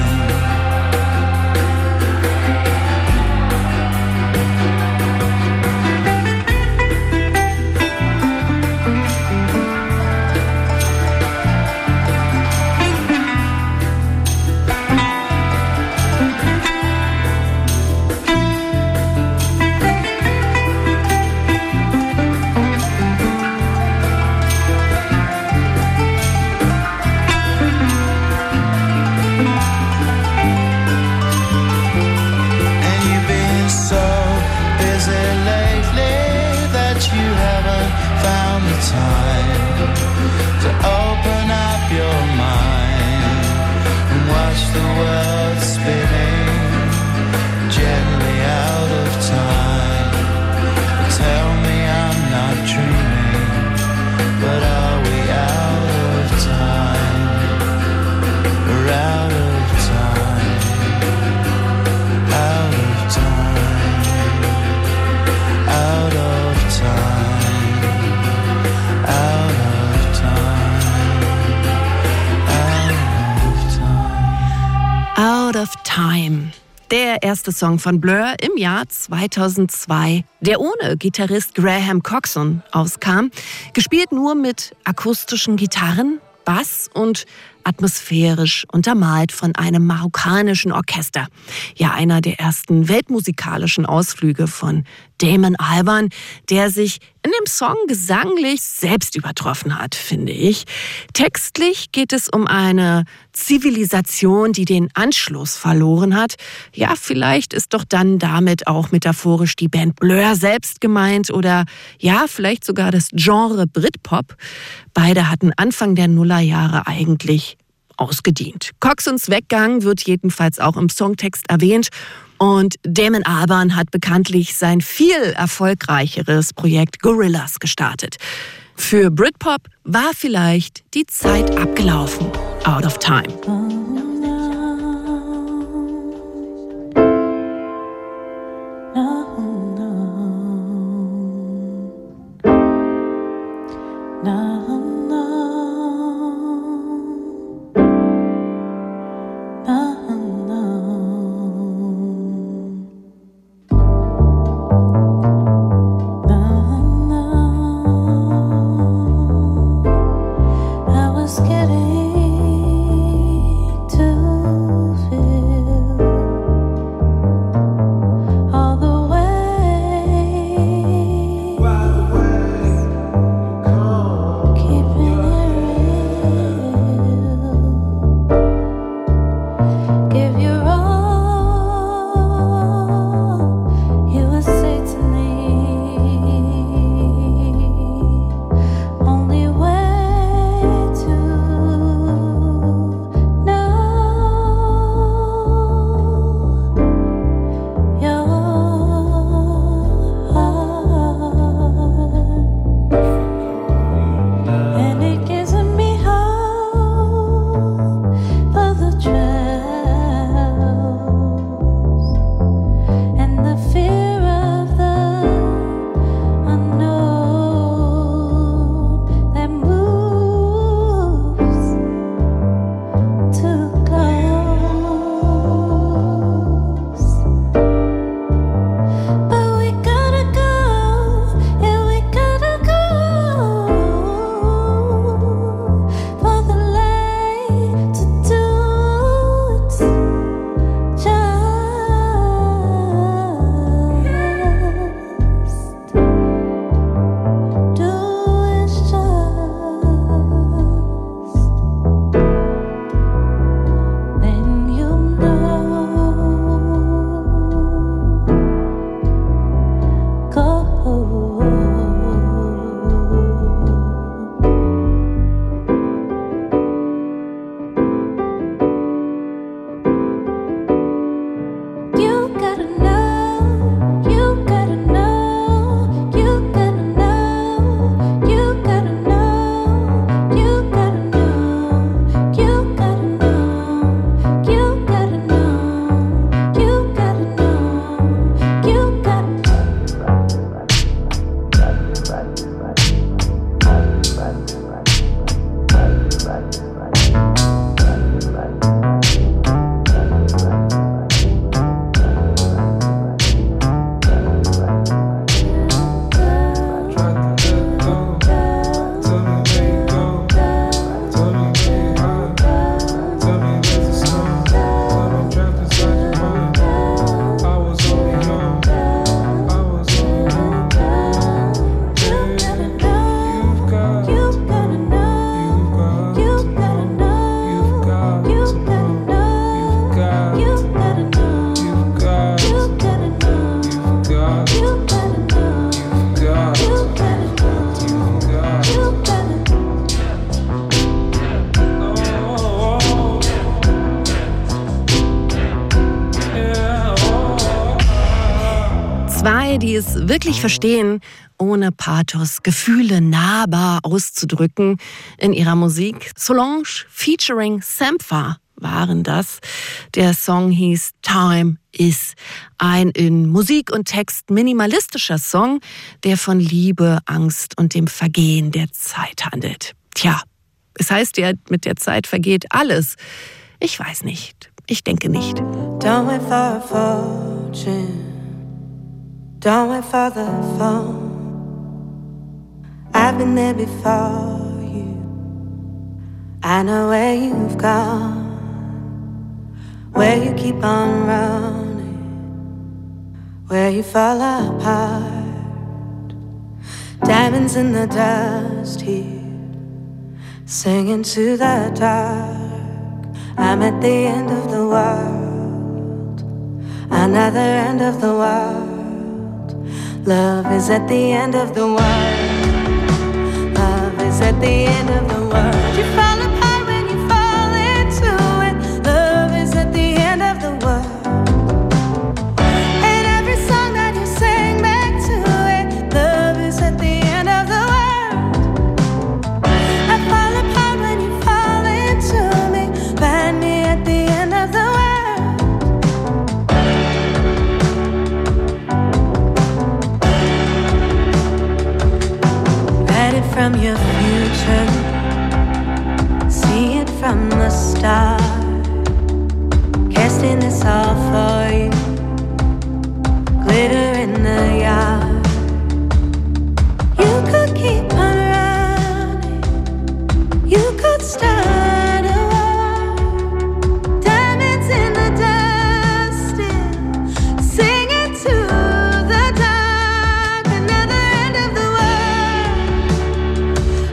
Time to open up your mind and watch the world spinning gently out of time. Tell me I'm not dreaming, but are we out of time? We're out of time, out of time, out of time. Out of Time. Der erste Song von Blur im Jahr zweitausendzwei, der ohne Gitarrist Graham Coxon auskam, gespielt nur mit akustischen Gitarren, Bass und atmosphärisch untermalt von einem marokkanischen Orchester. Ja, einer der ersten weltmusikalischen Ausflüge von Damon Albarn, der sich in dem Song gesanglich selbst übertroffen hat, finde ich. Textlich geht es um eine Zivilisation, die den Anschluss verloren hat. Ja, vielleicht ist doch dann damit auch metaphorisch die Band Blur selbst gemeint oder ja, vielleicht sogar das Genre Britpop. Beide hatten Anfang der Nullerjahre eigentlich ausgedient. Coxons Weggang wird jedenfalls auch im Songtext erwähnt. Und Damon Albarn hat bekanntlich sein viel erfolgreicheres Projekt Gorillaz gestartet. Für Britpop war vielleicht die Zeit abgelaufen. Out of Time. Zwei, die es wirklich verstehen, ohne Pathos Gefühle nahbar auszudrücken in ihrer Musik. Solange featuring Sampha waren das. Der Song hieß Time Is. Ein in Musik und Text minimalistischer Song, der von Liebe, Angst und dem Vergehen der Zeit handelt. Tja, es heißt ja, mit der Zeit vergeht alles. Ich weiß nicht. Ich denke nicht. Don't wait for a fortune. Don't wait for the phone. I've been there before you. I know where you've gone. Where you keep on running. Where you fall apart. Diamonds in the dust here. Singing to the dark. I'm at the end of the world. Another end of the world. Love is at the end of the world. Love is at the end of the world. You fall apart when you fall into it. Love is at the end of the world. And every song that you sing back to it, love is at the end of the world. I fall apart when you fall into me. Find me at the end of the world. From your future, see it from the start. Casting this all for you, glitter in the yard. You could keep on running, you could start a war. Diamonds in the dust, still singing to the dark. Another end of the world.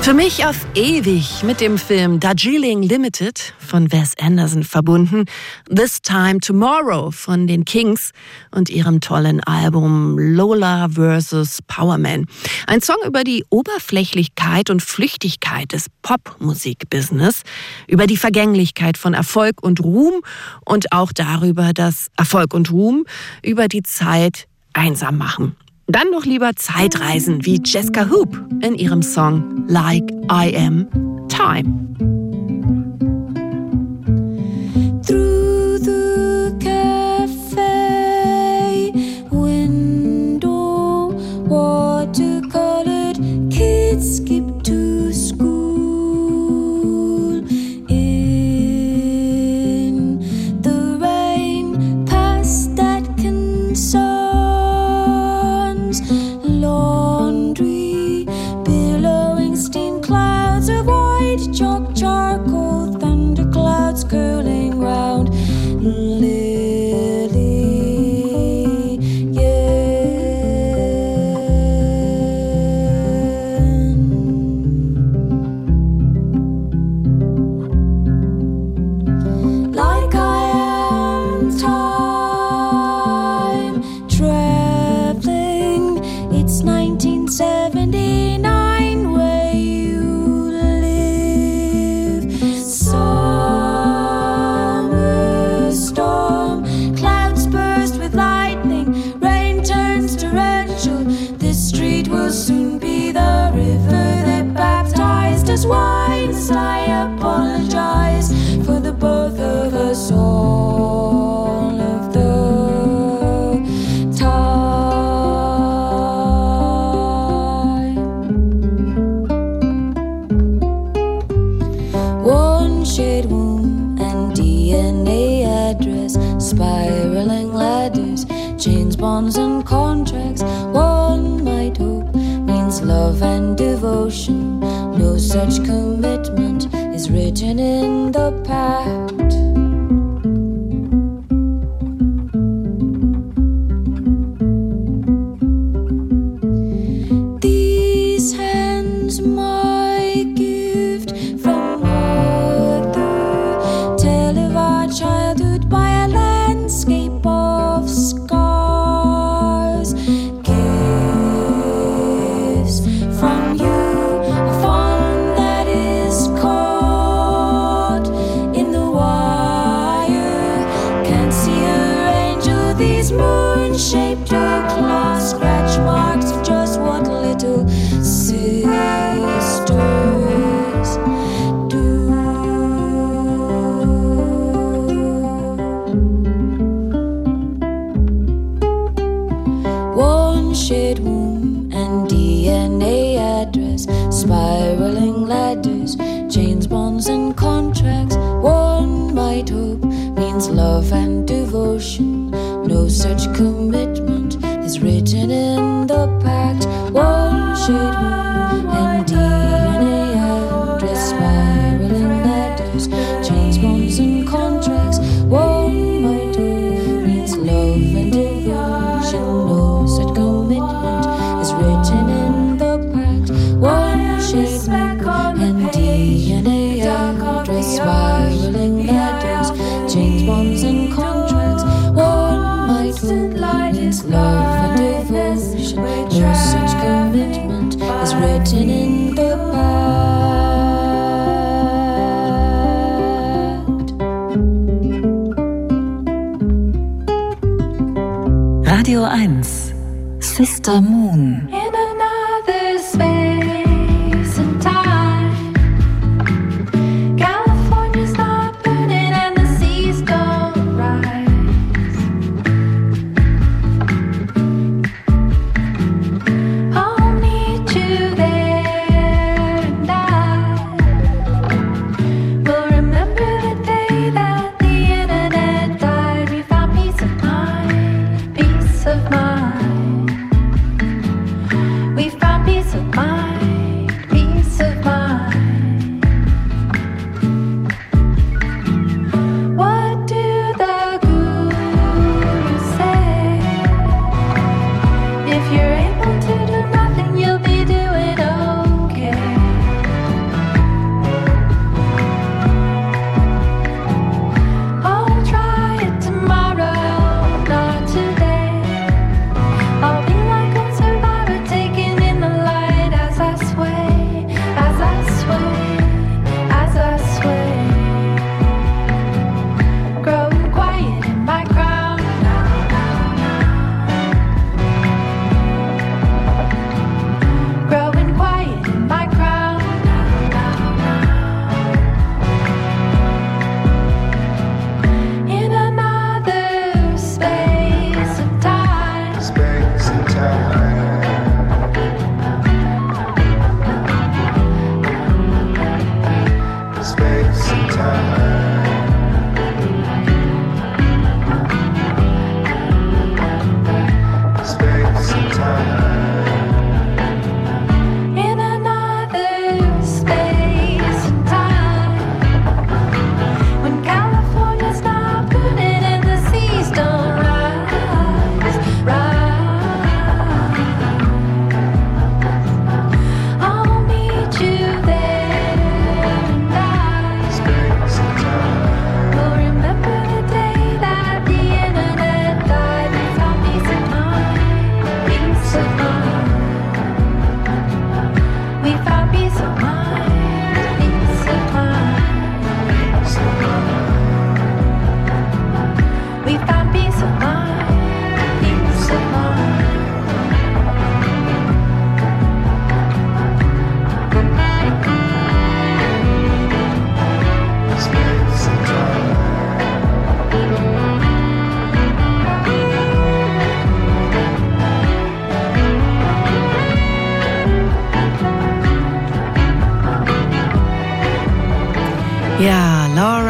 Für mich auf ewig mit dem Film Darjeeling Limited von Wes Anderson verbunden, This Time Tomorrow von den Kings und ihrem tollen Album Lola versus Powerman. Ein Song über die Oberflächlichkeit und Flüchtigkeit des Popmusikbusiness, über die Vergänglichkeit von Erfolg und Ruhm und auch darüber, dass Erfolg und Ruhm über die Zeit einsam machen. Dann noch lieber Zeitreisen wie Jessica Hoop in ihrem Song Like I Am Time. Through the cafe window, watercolored kids skip to school. In the rain, past that concern. Laundry, billowing steam clouds of white chalk, charcoal, thunder clouds curling round Lily, yeah. Like I am time traveling. It's nineteen seventy-nine where you live. Summer storm, clouds burst with lightning, rain turns torrential. This street will soon be the river that baptized us. Wines, I apologize for the both of us all of the time. One shade womb and D N A address, spiraling ladders, chains, bonds and contracts. One might hope means love and devotion. No such commitment is written in the pact. These hands, my gift from mother, tell of our childhood by a landscape of scars. Gifts from you, a fun that is caught in the wire. Can't see her angel, these moon-shaped claws, scratch marks of just what little sisters do. One shared womb and D N A address, spiraling ladders, chains, bonds and contracts. One might hope means love and devotion. No such commitment is written in the pact. One shade womb and D N A address, spiraling ladders, chains, bonds and contracts. One might hope means love and devotion. No such commitment is written in the pact. One shade womb and D N A address, spiraling ladders, chains, bonds and contracts. One might hope means love and devotion. No such commitment is written in the pact. Radio eins, Sister Moon. In another space and time, California's not burning and the seas don't rise. I'll meet you there and I will remember the day that the internet died. We found peace of mind, peace of mind.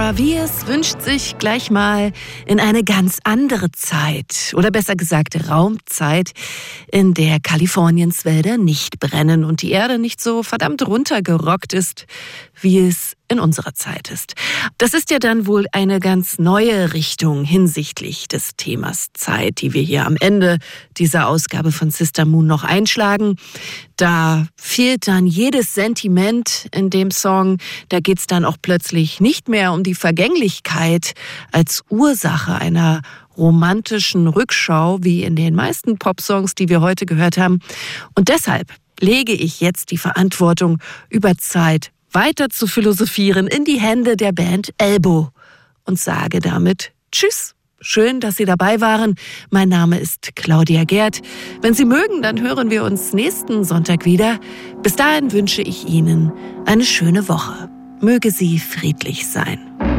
aber wie es wünscht sich gleich mal in eine ganz andere Zeit oder besser gesagt Raumzeit, in der Kaliforniens Wälder nicht brennen und die Erde nicht so verdammt runtergerockt ist, wie es in unserer Zeit ist. Das ist ja dann wohl eine ganz neue Richtung hinsichtlich des Themas Zeit, die wir hier am Ende dieser Ausgabe von Sister Moon noch einschlagen. Da fehlt dann jedes Sentiment in dem Song. Da geht's dann auch plötzlich nicht mehr um die Vergänglichkeit als Ursache einer romantischen Rückschau, wie in den meisten Popsongs, die wir heute gehört haben. Und deshalb lege ich jetzt die Verantwortung über Zeit weiter zu philosophieren in die Hände der Band Elbow und sage damit Tschüss. Schön, dass Sie dabei waren. Mein Name ist Claudia Gerd. Wenn Sie mögen, dann hören wir uns nächsten Sonntag wieder. Bis dahin wünsche ich Ihnen eine schöne Woche. Möge sie friedlich sein.